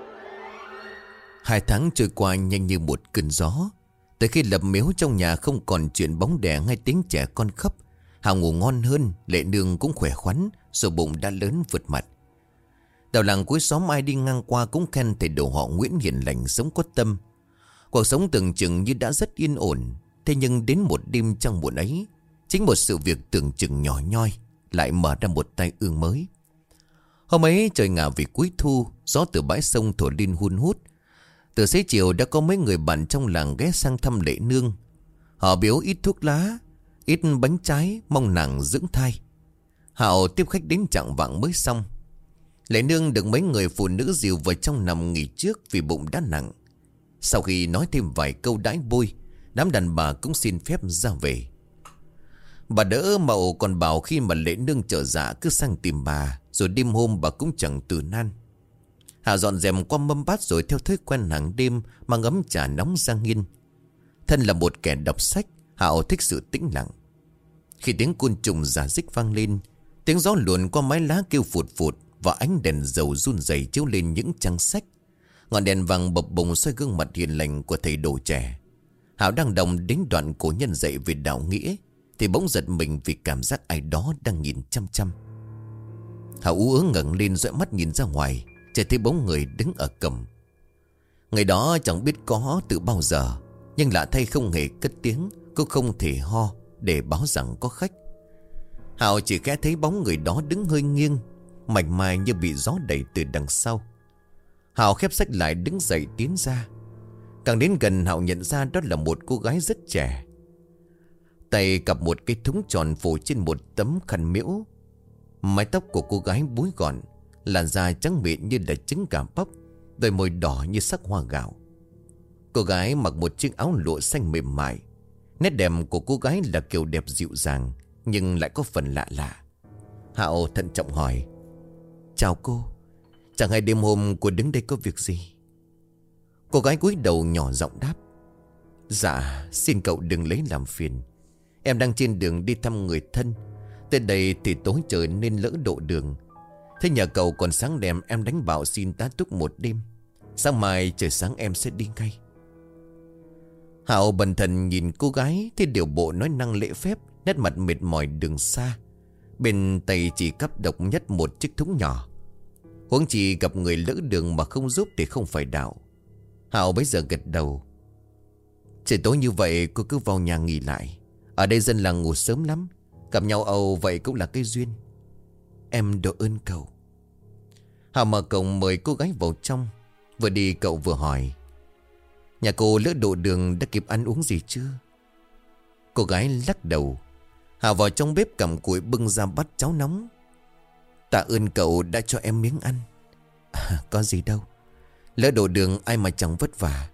2 tháng trôi qua nhanh như một cơn gió. Tới khi lập miếu trong nhà không còn chuyện bóng đè hay tiếng trẻ con khóc, Hào ngủ ngon hơn. Lệ Nương cũng khỏe khoắn, rồi bụng đã lớn vượt mặt. Đầu làng cuối xóm ai đi ngang qua cũng khen thầy đồ họ Nguyễn hiền lành, sống có tâm. Cuộc sống tưởng chừng như đã rất yên ổn. Thế nhưng đến một đêm trăng buồn ấy, chính một sự việc tưởng chừng nhỏ nhoi lại mở ra một tai ương mới. Hôm ấy trời ngả về cuối thu, gió từ bãi sông thổi lên hun hút. Từ xế chiều đã có mấy người bạn trong làng ghé sang thăm Lệ Nương. Họ biếu ít thuốc lá, ít bánh trái, mong nàng dưỡng thai. Hảo tiếp khách đến chạng vạng mới xong. Lệ Nương được mấy người phụ nữ dìu vào trong nằm nghỉ trước vì bụng đã nặng. Sau khi nói thêm vài câu đãi bôi, đám đàn bà cũng xin phép ra về. Bà đỡ Mậu còn bảo khi mà Lệ Nương trở dạ cứ sang tìm bà, rồi đêm hôm bà cũng chẳng từ nan. Hà dọn dẹp qua mâm bát rồi theo thói quen hàng đêm mang ấm trà nóng ra nghiên. Thân là một kẻ đọc sách, Hạo thích sự tĩnh lặng. Khi tiếng côn trùng rả rích vang lên, tiếng gió luồn qua mái lá kêu phụt phụt, và ánh đèn dầu run rẩy chiếu lên những trang sách. Ngọn đèn vàng bập bùng soi gương mặt hiền lành của thầy đồ trẻ. Hạo đang đồng đến đoạn cổ nhân dạy về đạo nghĩa, thì bỗng giật mình vì cảm giác ai đó đang nhìn chăm chăm. Hạo ú ớ ngẩng lên dõi mắt nhìn ra ngoài, chỉ thấy bóng người đứng ở cổng. Người đó chẳng biết có từ bao giờ, nhưng lạ thay không hề cất tiếng, cũng không thể ho để báo rằng có khách. Hạo chỉ khẽ thấy bóng người đó đứng hơi nghiêng, mảnh mai như bị gió đẩy từ đằng sau. Hạo khép sách lại đứng dậy tiến ra. Càng đến gần Hạo nhận ra đó là một cô gái rất trẻ. Tay cặp một cái thúng tròn phủ trên một tấm khăn miễu. Mái tóc của cô gái búi gọn, làn da trắng mịn như là trứng gà bắp, đôi môi đỏ như sắc hoa gạo. Cô gái mặc một chiếc áo lụa xanh mềm mại. Nét đẹp của cô gái là kiểu đẹp dịu dàng, nhưng lại có phần lạ lạ. Hạo thận trọng hỏi: "Chào cô, chẳng hay đêm hôm cô đứng đây có việc gì?" Cô gái cúi đầu nhỏ giọng đáp: "Dạ, xin cậu đừng lấy làm phiền. Em đang trên đường đi thăm người thân. Tới đây thì tối trời nên lỡ độ đường. Thế nhờ cậu còn sáng đèn em đánh bảo xin tá túc một đêm. Sáng mai trời sáng em sẽ đi ngay." Hạo bần thần nhìn cô gái, thấy điều bộ nói năng lễ phép, nét mặt mệt mỏi đường xa. Bên tay chỉ cắp độc nhất một chiếc thúng nhỏ. Huống chi gặp người lỡ đường mà không giúp thì không phải đạo. Hạo bấy giờ gật đầu: "Trời tối như vậy cô cứ vào nhà nghỉ lại. Ở đây dân làng ngủ sớm lắm. Gặp nhau âu vậy cũng là cái duyên. Em độ ơn cậu." Hạo mở cổng mời cô gái vào trong. Vừa đi cậu vừa hỏi: "Nhà cô lỡ độ đường đã kịp ăn uống gì chưa?" Cô gái lắc đầu. Hạo vào trong bếp cầm củi bưng ra bát cháo nóng. "Tạ ơn cậu đã cho em miếng ăn." Có gì đâu. Lỡ độ đường ai mà chẳng vất vả."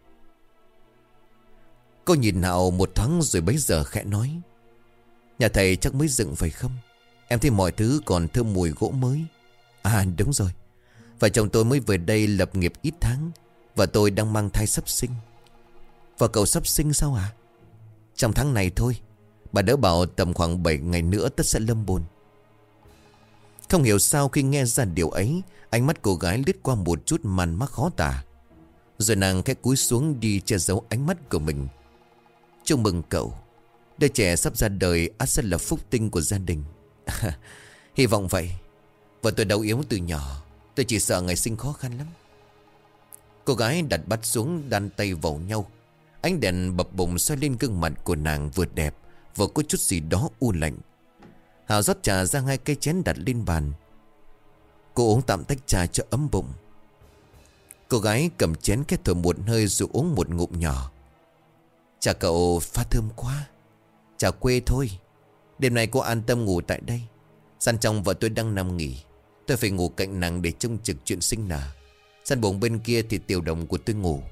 Cô nhìn Hạo một thoáng rồi bấy giờ khẽ nói: "Nhà thầy chắc mới dựng phải không? Em thấy mọi thứ còn thơm mùi gỗ mới." "À đúng rồi. Vợ chồng tôi mới về đây lập nghiệp ít tháng, và tôi đang mang thai sắp sinh." "Và cậu sắp sinh sao hả?" "Trong tháng này thôi. Bà đỡ bảo tầm khoảng 7 ngày nữa tất sẽ lâm bồn." Không hiểu sao khi nghe ra điều ấy, ánh mắt cô gái lướt qua một chút màn mắt khó tả. Rồi nàng khẽ cúi xuống đi che giấu ánh mắt của mình. "Chúc mừng cậu. Đứa trẻ sắp ra đời ắt sẽ là phúc tinh của gia đình." "Hy vọng vậy. Vợ tôi đau yếu từ nhỏ. Tôi chỉ sợ ngày sinh khó khăn lắm." Cô gái đặt bát xuống đan tay vào nhau. Ánh đèn bập bùng soi lên gương mặt của nàng vừa đẹp vừa có chút gì đó u lạnh. Hạo rót trà ra 2 cái chén đặt lên bàn. Cô uống tạm tách trà cho ấm bụng. Cô gái cầm chén khét thổi một hơi rồi uống một ngụm nhỏ. "Trà cậu pha thơm quá. Trà quê thôi. Đêm nay cô an tâm ngủ tại đây. Gian trong vợ tôi đang nằm nghỉ. Tôi phải ngủ cạnh nàng để trông trực chuyện sinh nở. Gian buồng bên kia thì tiểu đồng của tôi ngủ."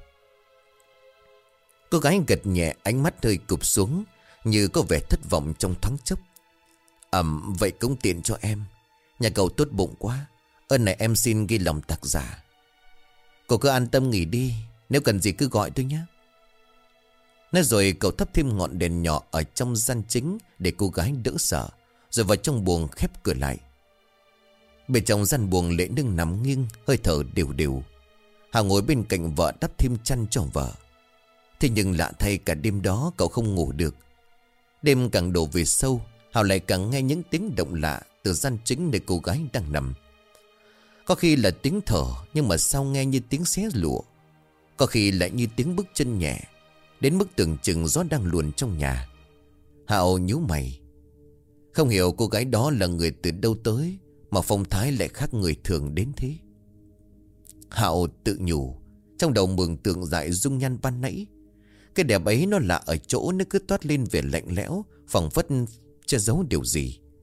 Cô gái gật nhẹ, ánh mắt hơi cụp xuống, như có vẻ thất vọng trong thoáng chốc. Vậy cũng tiện cho em. Nhà cậu tốt bụng quá. Ơn này em xin ghi lòng tạc giả. Cậu cứ an tâm nghỉ đi. Nếu cần gì cứ gọi tôi nhé." Nói rồi cậu thắp thêm ngọn đèn nhỏ ở trong gian chính để cô gái đỡ sợ, rồi vào trong buồng khép cửa lại. Bên trong gian buồng Lệ Nương nằm nghiêng, hơi thở đều đều. Hạo ngồi bên cạnh vợ đắp thêm chăn cho vợ. Thế nhưng lạ thay cả đêm đó cậu không ngủ được. Đêm càng đổ về sâu, Hạo lại càng nghe những tiếng động lạ từ gian chính nơi cô gái đang nằm. Có khi là tiếng thở, nhưng mà sao nghe như tiếng xé lụa. Có khi lại như tiếng bước chân nhẹ, đến mức tưởng chừng gió đang luồn trong nhà. Hạo nhíu mày. Không hiểu cô gái đó là người từ đâu tới mà phong thái lại khác người thường đến thế. Hạo tự nhủ, trong đầu mường tượng dại dung nhan ban nãy. Cái đẹp ấy nó lạ ở chỗ nó cứ toát lên vẻ lạnh lẽo, phảng phất che giấu điều gì.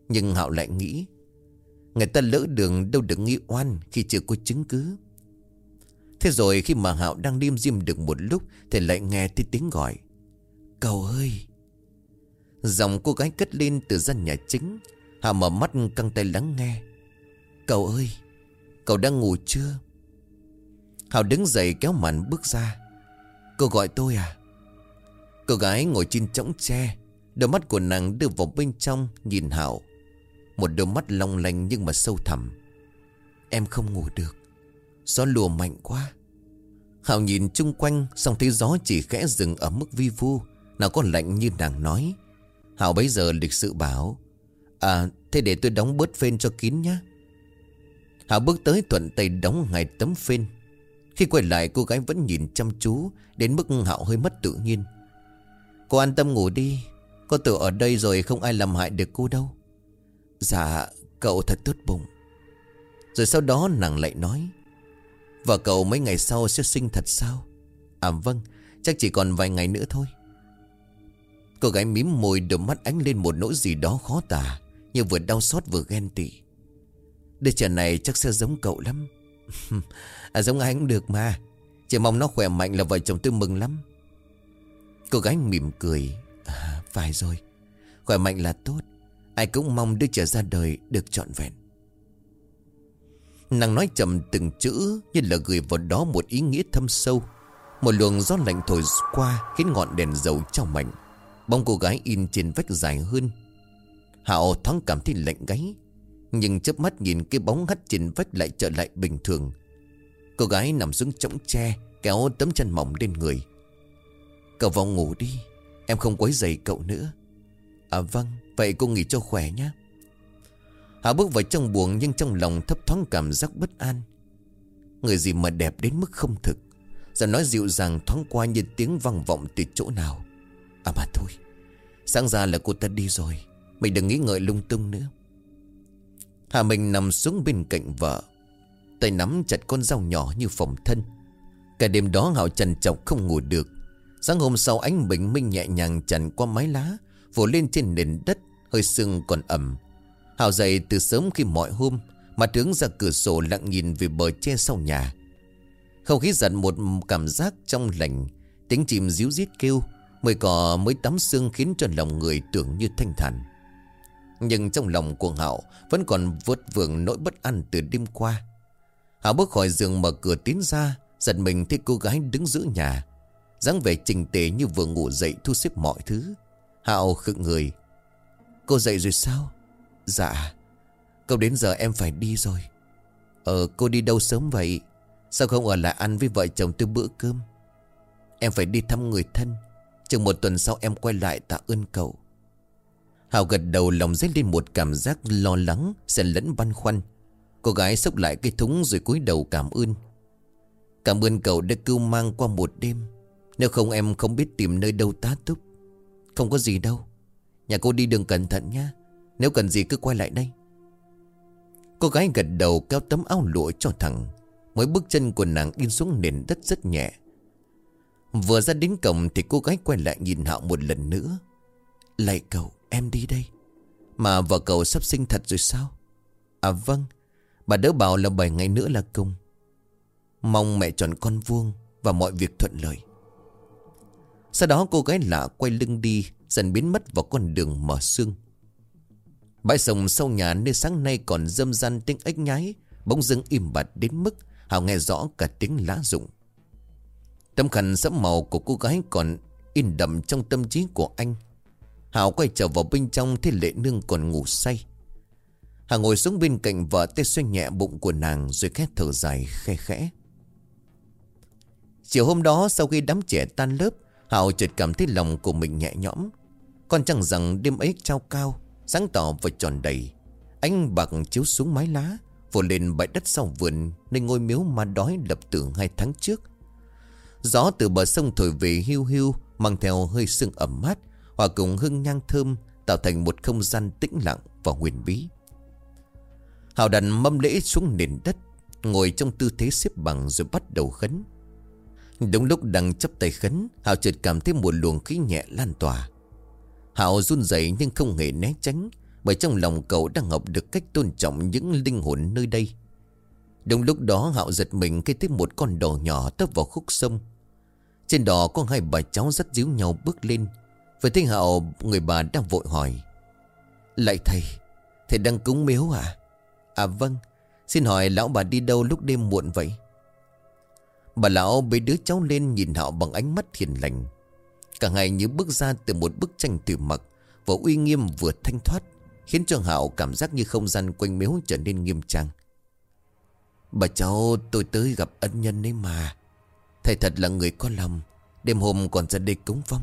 Nhưng Hạo lại nghĩ người ta lỡ đường đâu được nghi oan khi chưa có chứng cứ. Thế rồi khi mà Hạo đang lim dim được một lúc thì lại nghe thấy tiếng gọi. Cậu ơi. Giọng cô gái cất lên từ gian nhà chính. Hạo mở mắt căng tay lắng nghe. Cậu ơi, cậu đang ngủ chưa? Hạo đứng dậy kéo màn bước ra. Cô gọi tôi à? Cô gái ngồi trên chõng tre. Đôi mắt của nàng đưa vào bên trong nhìn Hạo. Một đôi mắt long lanh nhưng mà sâu thẳm. Em không ngủ được, gió lùa mạnh quá. Hạo nhìn chung quanh, xong thấy gió chỉ khẽ dừng ở mức vi vu, nào có lạnh như nàng nói. Hạo bấy giờ lịch sự bảo. Thế để tôi đóng bớt phên cho kín nhé. Hạo bước tới thuận tay đóng ngay tấm phên. Khi quay lại cô gái vẫn nhìn chăm chú đến mức Hạo hơi mất tự nhiên. Cô an tâm ngủ đi, có tôi ở đây rồi không ai làm hại được cô đâu. Dạ, cậu thật tốt bụng. Rồi sau đó nàng lại nói. Và cậu mấy ngày sau sẽ sinh thật sao? Vâng, chắc chỉ còn vài ngày nữa thôi. Cô gái mím môi, đôi mắt ánh lên một nỗi gì đó khó tả, như vừa đau xót vừa ghen tị. Đứa trẻ này chắc sẽ giống cậu lắm. Giống ai cũng được mà. Chỉ mong nó khỏe mạnh là vợ chồng tôi mừng lắm. Cô gái mỉm cười. Phải rồi, khỏe mạnh là tốt. Ai cũng mong đứa trẻ ra đời được trọn vẹn. Nàng nói chậm từng chữ như là gửi vào đó một ý nghĩa thâm sâu. Một luồng gió lạnh thổi qua khiến ngọn đèn dầu trao mạnh. Bóng cô gái in trên vách dài hơn. Hạo thoáng cảm thấy lạnh gáy, nhưng chớp mắt nhìn cái bóng hắt trên vách lại trở lại bình thường. Cô gái nằm xuống chõng tre, kéo tấm chân mỏng lên người. Cậu vào ngủ đi, em không quấy rầy cậu nữa. Vâng, vậy cô nghỉ cho khỏe nhé. Hạo bước vào trong buồng nhưng trong lòng thấp thoáng cảm giác bất an. Người gì mà đẹp đến mức không thực. Giọng nói dịu dàng thoáng qua như tiếng vang vọng từ chỗ nào. Mà thôi, sáng ra là cô ta đi rồi, mình đừng nghĩ ngợi lung tung nữa. Hà Minh nằm xuống bên cạnh vợ, tay nắm chặt con dao nhỏ như phòng thân. Cả đêm đó Hạo trằn trọc không ngủ được. Sáng hôm sau ánh bình minh nhẹ nhàng tràn qua mái lá, vỗ lên trên nền đất, hơi sương còn ẩm. Hạo dậy từ sớm khi mọi hôm, mặt hướng ra cửa sổ lặng nhìn về bờ tre sau nhà. Không khí dần một cảm giác trong lành, tiếng chim ríu rít kêu, mùi cỏ mới tắm sương khiến cho lòng người tưởng như thanh thản. Nhưng trong lòng của Hạo vẫn còn vớt vưởng nỗi bất an từ đêm qua. Hạo bước khỏi giường mở cửa tiến ra, giật mình thấy cô gái đứng giữa nhà, dáng vẻ chỉnh tề như vừa ngủ dậy thu xếp mọi thứ. Hạo khựng người. Cô dậy rồi sao? Dạ. Cậu đến giờ em phải đi rồi. Cô đi đâu sớm vậy? Sao không ở lại ăn với vợ chồng tôi bữa cơm? Em phải đi thăm người thân, chừng một tuần sau em quay lại tạ ơn cậu. Hạo gật đầu, lòng dấy lên một cảm giác lo lắng xen lẫn băn khoăn. Cô gái xốc lại cái thúng rồi cúi đầu cảm ơn. Cảm ơn cậu đã cưu mang qua một đêm. Nếu không em không biết tìm nơi đâu tá túc. Không có gì đâu. Nhà cô đi đường cẩn thận nhé. Nếu cần gì cứ quay lại đây. Cô gái gật đầu kéo tấm áo lụa cho thẳng. Mỗi bước chân của nàng in xuống nền đất rất nhẹ. Vừa ra đến cổng thì cô gái quay lại nhìn Hạo một lần nữa. Lạy cậu, em đi đây. Mà vợ cậu sắp sinh thật rồi sao? Vâng, bà đỡ bảo là 7 ngày nữa là cùng. Mong mẹ chọn con vuông và mọi việc thuận lợi. Sau đó cô gái lạ quay lưng đi, dần biến mất vào con đường mở sương. Bãi sông sau nhà nơi sáng nay còn râm ran tiếng ếch nhái bỗng dưng im bặt đến mức Hạo nghe rõ cả tiếng lá rụng. Tấm khăn sẫm màu của cô gái còn in đậm trong tâm trí của anh. Hạo quay trở vào bên trong thấy Lệ Nương còn ngủ say. Hạo ngồi xuống bên cạnh vợ, tay xoay nhẹ bụng của nàng rồi khẽ thở dài khe khẽ. Chiều hôm đó sau khi đám trẻ tan lớp, Hạo chợt cảm thấy lòng của mình nhẹ nhõm. Con trăng rằng đêm ấy trao cao, sáng tỏ và tròn đầy. Ánh bạc chiếu xuống mái lá, phủ lên bãi đất sau vườn nơi ngôi miếu ma đói lập từ 2 tháng trước. Gió từ bờ sông thổi về hiu hiu, mang theo hơi sương ẩm mát, hòa cùng hương nhang thơm, tạo thành một không gian tĩnh lặng và huyền bí. Hạo đặt mâm lễ xuống nền đất, ngồi trong tư thế xếp bằng rồi bắt đầu khấn. Đúng lúc đang chắp tay khấn, Hạo chợt cảm thấy một luồng khí nhẹ lan tỏa. Hạo run rẩy nhưng không hề né tránh, bởi trong lòng cậu đang học được cách tôn trọng những linh hồn nơi đây. Đúng lúc đó Hạo giật mình khi thấy một con đò nhỏ tấp vào khúc sông. Trên đò có hai bà cháu dắt díu nhau bước lên. Vừa thấy Hạo, người bà đang vội hỏi: "Lạy thầy, thầy đang cúng miếu à?" "À vâng, xin hỏi lão bà đi đâu lúc đêm muộn vậy?" Bà lão bế đứa cháu lên nhìn Hạo bằng ánh mắt hiền lành. Cả hai như bước ra từ một bức tranh thủy mặc, vừa uy nghiêm vừa thanh thoát, khiến cho Hạo cảm giác như không gian quanh miếu trở nên nghiêm trang. "Bà cháu, tôi tới gặp ân nhân ấy mà. Thầy thật là người có lòng, đêm hôm còn ra đây cúng vong."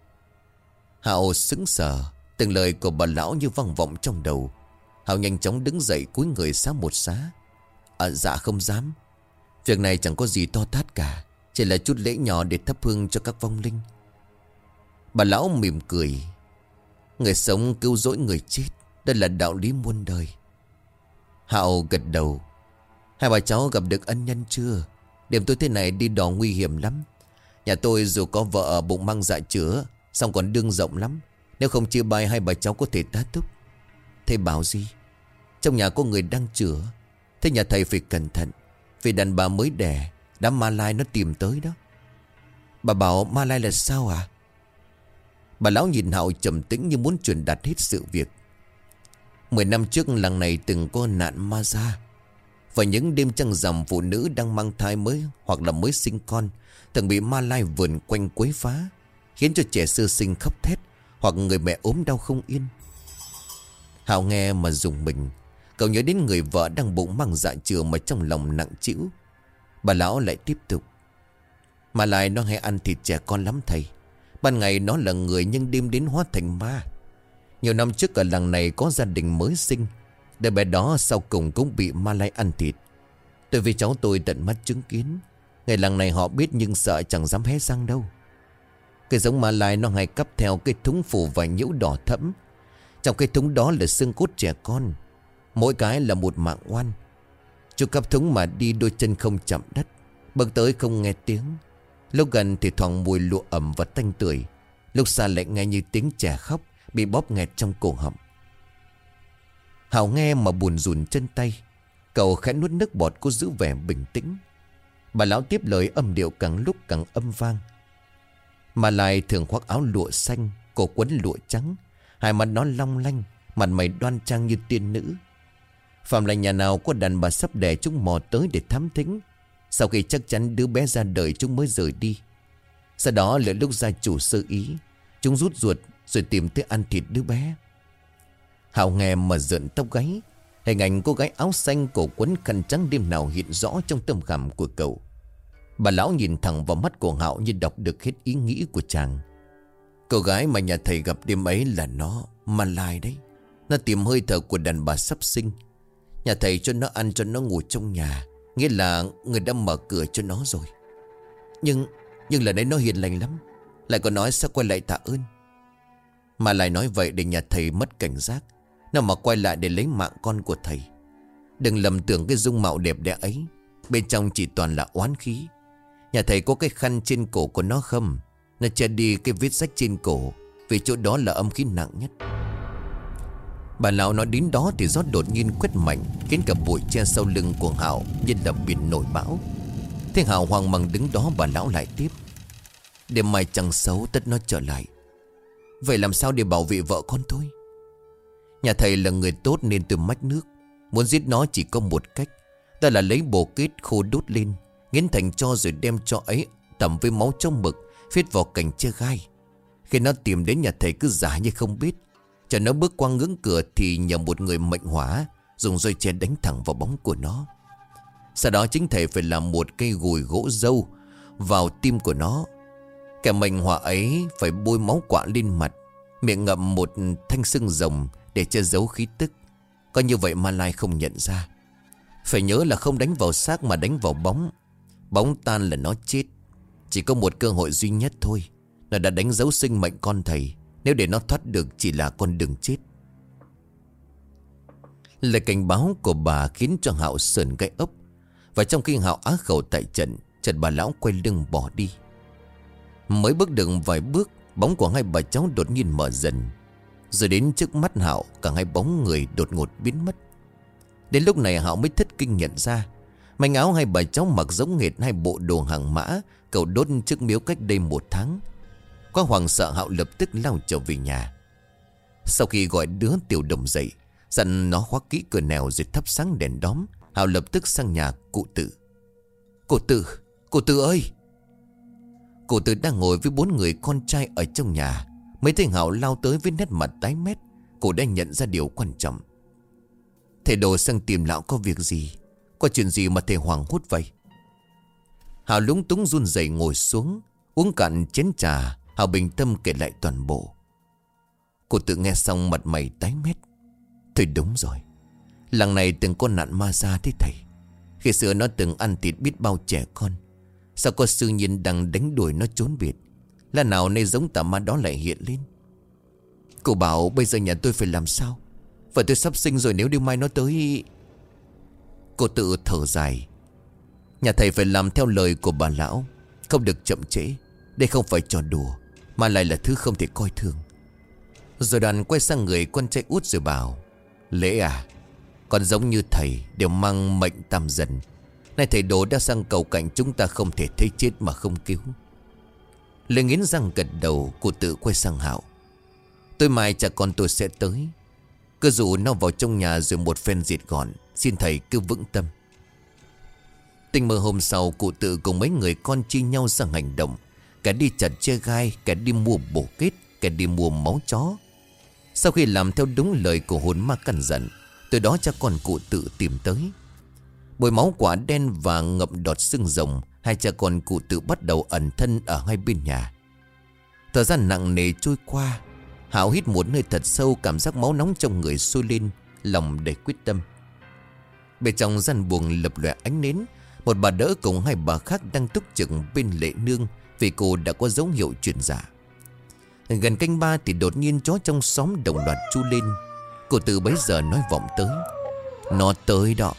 Hạo sững sờ, từng lời của bà lão như vang vọng trong đầu. Hạo nhanh chóng đứng dậy cúi người xá một xá: Dạ không dám. Việc này chẳng có gì to tát cả, chỉ là chút lễ nhỏ để thắp hương cho các vong linh." Bà lão mỉm cười: "Người sống cứu rỗi người chết, đây là đạo lý muôn đời." Hạo gật đầu: "Hai bà cháu gặp được ân nhân chưa? Đêm tối thế này đi đò nguy hiểm lắm. Nhà tôi dù có vợ ở bụng mang dạ chữa, xong còn đương rộng lắm. Nếu không chia bay hai bà cháu có thể tá túc." "Thầy bảo gì?" "Trong nhà có người đang chữa. Thế nhà thầy phải cẩn thận, vì đàn bà mới đẻ, đám ma lai nó tìm tới đó." "Bà bảo ma lai là sao à?" Bà lão nhìn Hạo trầm tĩnh như muốn truyền đạt hết sự việc. 10 năm trước làng này từng có nạn ma da. Và những đêm trăng rằm, phụ nữ đang mang thai mới hoặc là mới sinh con thường bị ma lai vườn quanh quấy phá, khiến cho trẻ sơ sinh khóc thét, hoặc người mẹ ốm đau không yên. Hạo nghe mà rùng mình. Cậu nhớ đến người vợ đang bụng mang dạ chửa mà trong lòng nặng trĩu. Bà lão lại tiếp tục: "Ma lai nó hay ăn thịt trẻ con lắm thầy. Ban ngày nó là người nhưng đêm đến hóa thành ma. Nhiều năm trước ở làng này có gia đình mới sinh, đứa bé đó sau cùng cũng bị ma lai ăn thịt. Tôi với cháu tôi tận mắt chứng kiến. Người làng này họ biết nhưng sợ chẳng dám hé răng đâu. Cái giống ma lai nó hay cắp theo cái thúng phủ vài nhiễu đỏ thẫm. Trong cái thúng đó là xương cốt trẻ con, mỗi cái là một mạng oan. Chú cắp thúng mà đi đôi chân không chạm đất, bước tới không nghe tiếng. Lúc gần thì thoảng mùi lụa ẩm và tanh tưởi, lúc xa lại nghe như tiếng trẻ khóc bị bóp nghẹt trong cổ họng." Hạo nghe mà buồn rùn chân tay. Cậu khẽ nuốt nước bọt cố giữ vẻ bình tĩnh. Bà lão tiếp lời âm điệu càng lúc càng âm vang: "Mà lại thường khoác áo lụa xanh, cổ quấn lụa trắng, hai mắt nó long lanh, mặt mày đoan trang như tiên nữ. Phạm là nhà nào có đàn bà sắp đẻ, chúng mò tới để thám thính. Sau khi chắc chắn đứa bé ra đời, chúng mới rời đi. Sau đó là lúc gia chủ sơ ý, chúng rút ruột rồi tìm tới ăn thịt đứa bé." Hạo nghe mà rợn tóc gáy. Hình ảnh cô gái áo xanh cổ quấn khăn trắng đêm nào hiện rõ trong tâm khảm của cậu. Bà lão nhìn thẳng vào mắt của Hạo như đọc được hết ý nghĩ của chàng. Cô gái mà nhà thầy gặp đêm ấy là nó, ma lai đấy. Nó tìm hơi thở của đàn bà sắp sinh. Nhà thầy cho nó ăn, cho nó ngủ trong nhà, nghĩa là người đã mở cửa cho nó rồi. Nhưng lần đấy nó hiền lành lắm, lại còn nói sẽ quay lại tạ ơn. Mà lại nói vậy để nhà thầy mất cảnh giác, nó mà quay lại để lấy mạng con của thầy. Đừng lầm tưởng cái dung mạo đẹp đẽ ấy, bên trong chỉ toàn là oán khí. Nhà thầy có cái khăn trên cổ của nó không? Nó che đi cái vết rách trên cổ, vì chỗ đó là âm khí nặng nhất." Bà lão nói đến đó thì gió đột nhiên quét mạnh, khiến cả bụi che sau lưng của Hạo như là biển nổi bão. Thế Hạo hoang mang đứng đó, bà lão lại tiếp: "Đêm mai chẳng xấu tất nó trở lại. Vậy làm sao để bảo vệ vợ con tôi? Nhà thầy là người tốt nên tôi mách nước. Muốn giết nó chỉ có một cách, đó là lấy bồ kết khô đốt lên, nghiến thành tro rồi đem tro ấy tẩm với máu trong mực, viết vào cành tre gai. Khi nó tìm đến nhà thầy cứ giả như không biết, cho nó bước qua ngưỡng cửa thì nhờ một người mệnh hỏa dùng roi tre đánh thẳng vào bóng của nó. Sau đó chính thầy phải làm một cây gùi gỗ dâu vào tim của nó. Kẻ mệnh hỏa ấy phải bôi máu quạ lên mặt, miệng ngậm một thanh xương rồng để che giấu khí tức. Có như vậy ma lai không nhận ra. Phải nhớ là không đánh vào xác mà đánh vào bóng. Bóng tan là nó chết. Chỉ có một cơ hội duy nhất thôi. Nó đã đánh dấu sinh mệnh con thầy. Nếu để nó thoát được chỉ là con đường chết." Lời cảnh báo của bà khiến cho Hạo sởn gai ốc. Và trong khi Hạo á khẩu tại trận, chợt bà lão quay lưng bỏ đi. Mới bước được vài bước, bóng của hai bà cháu đột nhiên mở dần. Rồi đến trước mắt Hạo, cả hai bóng người đột ngột biến mất. Đến lúc này Hạo mới thất kinh nhận ra manh áo hai bà cháu mặc giống hệt hai bộ đồ hàng mã cậu đốt trước miếu cách đây 1 tháng. Quá hoảng sợ, Hạo lập tức lao trở về nhà. Sau khi gọi đứa Tiểu Đồng dậy, dặn nó khóa kỹ cửa nẻo rồi thắp sáng đèn đóm, Hạo lập tức sang nhà cụ Tự. Cô Tự ơi! Cụ Tự đang ngồi với 4 người con trai ở trong nhà. Mấy thấy Hạo lao tới với nét mặt tái mét, cô đã nhận ra điều quan trọng. Thầy Đồ sang tìm lão có việc gì? Có chuyện gì mà thầy hoảng hốt vậy? Hạo lúng túng run rẩy ngồi xuống, uống cạn chén trà. Hạo bình tâm kể lại toàn bộ. Cô Tự nghe xong mặt mày tái mét. Thôi đúng rồi, làng này từng có nạn ma da thế thầy. Khi xưa nó từng ăn thịt biết bao trẻ con. Sao có sư nhiên đang đánh đuổi nó trốn biệt? Là nào nay giống tà ma đó lại hiện lên? Cô bảo bây giờ nhà tôi phải làm sao? Vợ tôi sắp sinh rồi, nếu đêm mai nó tới... Cô Tự thở dài. Nhà thầy phải làm theo lời của bà lão, không được chậm trễ. Đây không phải trò đùa, mà lại là thứ không thể coi thường. Rồi đoàn quay sang người con trai út rồi bảo: Lễ à, con giống như thầy đều mang mệnh tam dần. Nay thầy Đồ đã sang cầu cạnh, chúng ta không thể thấy chết mà không cứu. Lê nghiến răng gật đầu. Cô Tự quay sang Hạo: Tối mai cha con tôi sẽ tới. Cứ dụ nó vào trong nhà rồi một phen diệt gọn. Xin thầy cứ vững tâm. Tình mơ hôm sau, cụ Tự cùng mấy người con chia nhau sang hành động. Cả đi chặt che gai, cả đi mua bổ kết, cả đi mua máu chó. Sau khi làm theo đúng lời của hồn ma căn dặn, từ đó cha con cụ Tự tìm tới. Bồi máu quả đen và ngậm đọt xương rồng, hai cha con cụ Tự bắt đầu ẩn thân ở hai bên nhà. Thời gian nặng nề trôi qua, Hạo hít một hơi thật sâu, cảm giác máu nóng trong người sôi lên, lòng đầy quyết tâm. Bên trong gian buồng lập lòe ánh nến, một bà đỡ cùng hai bà khác đang túc trực bên Lệ Nương, vì cô đã có dấu hiệu chuyển dạ. Gần canh 3 thì đột nhiên chó trong xóm đồng loạt chu lên. Cô Tự bấy giờ nói vọng tới: Nó tới đó.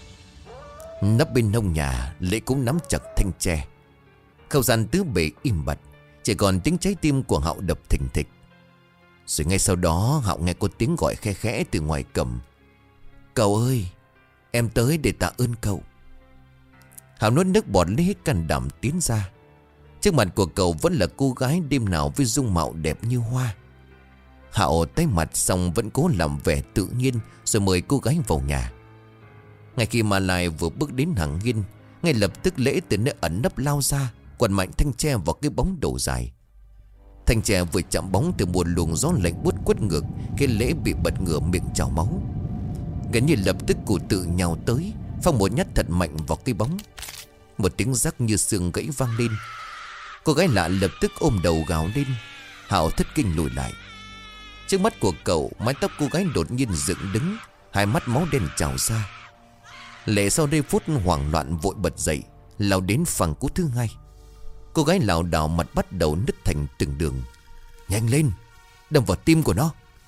Nấp bên hông nhà, Lệ cũng nắm chặt thanh tre. Không gian tứ bề im bặt, chỉ còn tiếng trái tim của Hạo đập thình thịch. Rồi ngay sau đó Hạo nghe có tiếng gọi khe khẽ từ ngoài cầm: Cậu ơi, em tới để tạ ơn cậu. Hạo nuốt nước bọt lấy hết can đảm tiến ra. Trước mặt của cậu vẫn là cô gái đêm nào với dung mạo đẹp như hoa. Hạo tái mặt xong vẫn cố làm vẻ tự nhiên, rồi mời cô gái vào nhà. Ngay khi mà lại vừa bước đến hàng hiên, ngay lập tức Lễ từ nơi ẩn nấp lao ra, quật mạnh thanh tre vào cái bóng đầu dài. Thanh tre vừa chạm bóng từ một luồng gió lạnh buốt quất ngược, khiến Lễ bị bật ngửa miệng trào máu. Gần như lập tức cụ Tự nhào tới, phang một nhát thật mạnh vào cái bóng. Một tiếng rắc như xương gãy vang lên. Cô gái lạ lập tức ôm đầu gào lên. Hạo thất kinh lùi lại. Trước mắt của cậu, mái tóc cô gái đột nhiên dựng đứng, hai mắt máu đen trào ra. Lệ sau đây phút hoảng loạn vội bật dậy, lao đến phang cú thứ hai. Cô gái lảo đảo, mặt bắt đầu nứt thành từng đường. Nhanh lên, đâm vào tim của nó.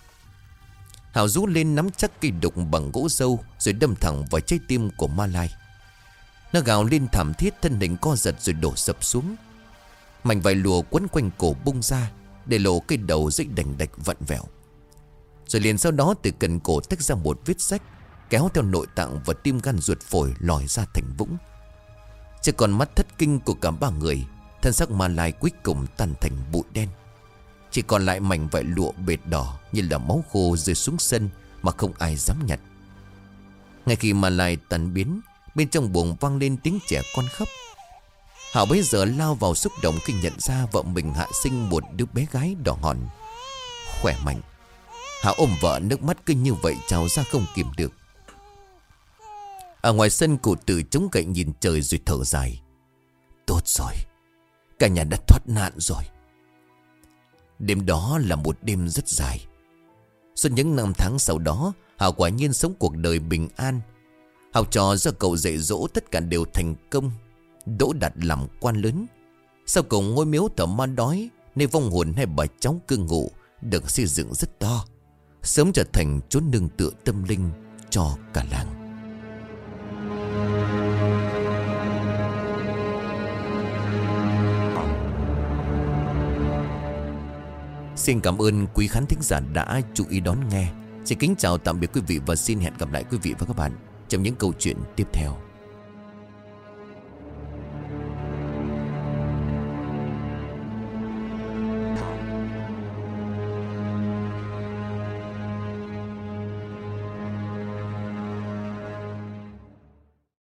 Hạo rú lên nắm chắc cây đục bằng gỗ dâu, rồi đâm thẳng vào trái tim của ma lai. Nó gào lên thảm thiết, thân hình co giật rồi đổ sập xuống. Mảnh vải lụa quấn quanh cổ bung ra, để lộ cái đầu dây đành đạch vặn vẹo. Rồi liền sau đó từ cần cổ tách ra một vết rách, kéo theo nội tạng và tim gan ruột phổi lòi ra thành vũng. Chỉ còn mắt thất kinh của cả ba người, thân xác ma lai cuối cùng tan thành bụi đen. Chỉ còn lại mảnh vải lụa bệt đỏ như là máu khô rơi xuống sân mà không ai dám nhặt. Ngay khi ma lai tan biến, bên trong buồng vang lên tiếng trẻ con khóc. Hạo bấy giờ lao vào xúc động khi nhận ra vợ mình hạ sinh một đứa bé gái đỏ hòn, khỏe mạnh. Hạo ôm vợ, nước mắt cứ như vậy trào ra không kìm được. Ở ngoài sân, cụ Tự chống cậy nhìn trời rồi thở dài: Tốt rồi, cả nhà đã thoát nạn rồi. Đêm đó là một đêm rất dài. Suốt những năm tháng sau đó, Hạo quả nhiên sống cuộc đời bình an. Học trò do cậu dạy dỗ tất cả đều thành công, đỗ đạt làm quan lớn. Sau cùng ngôi miếu thờ ma đói, nơi vong hồn hai bà cháu cư ngụ, được xây dựng rất to, sớm trở thành chốn nương tựa tâm linh cho cả làng. Xin cảm ơn quý khán thính giả đã chú ý đón nghe. Xin kính chào tạm biệt quý vị và xin hẹn gặp lại quý vị và các bạn trong những câu chuyện tiếp theo.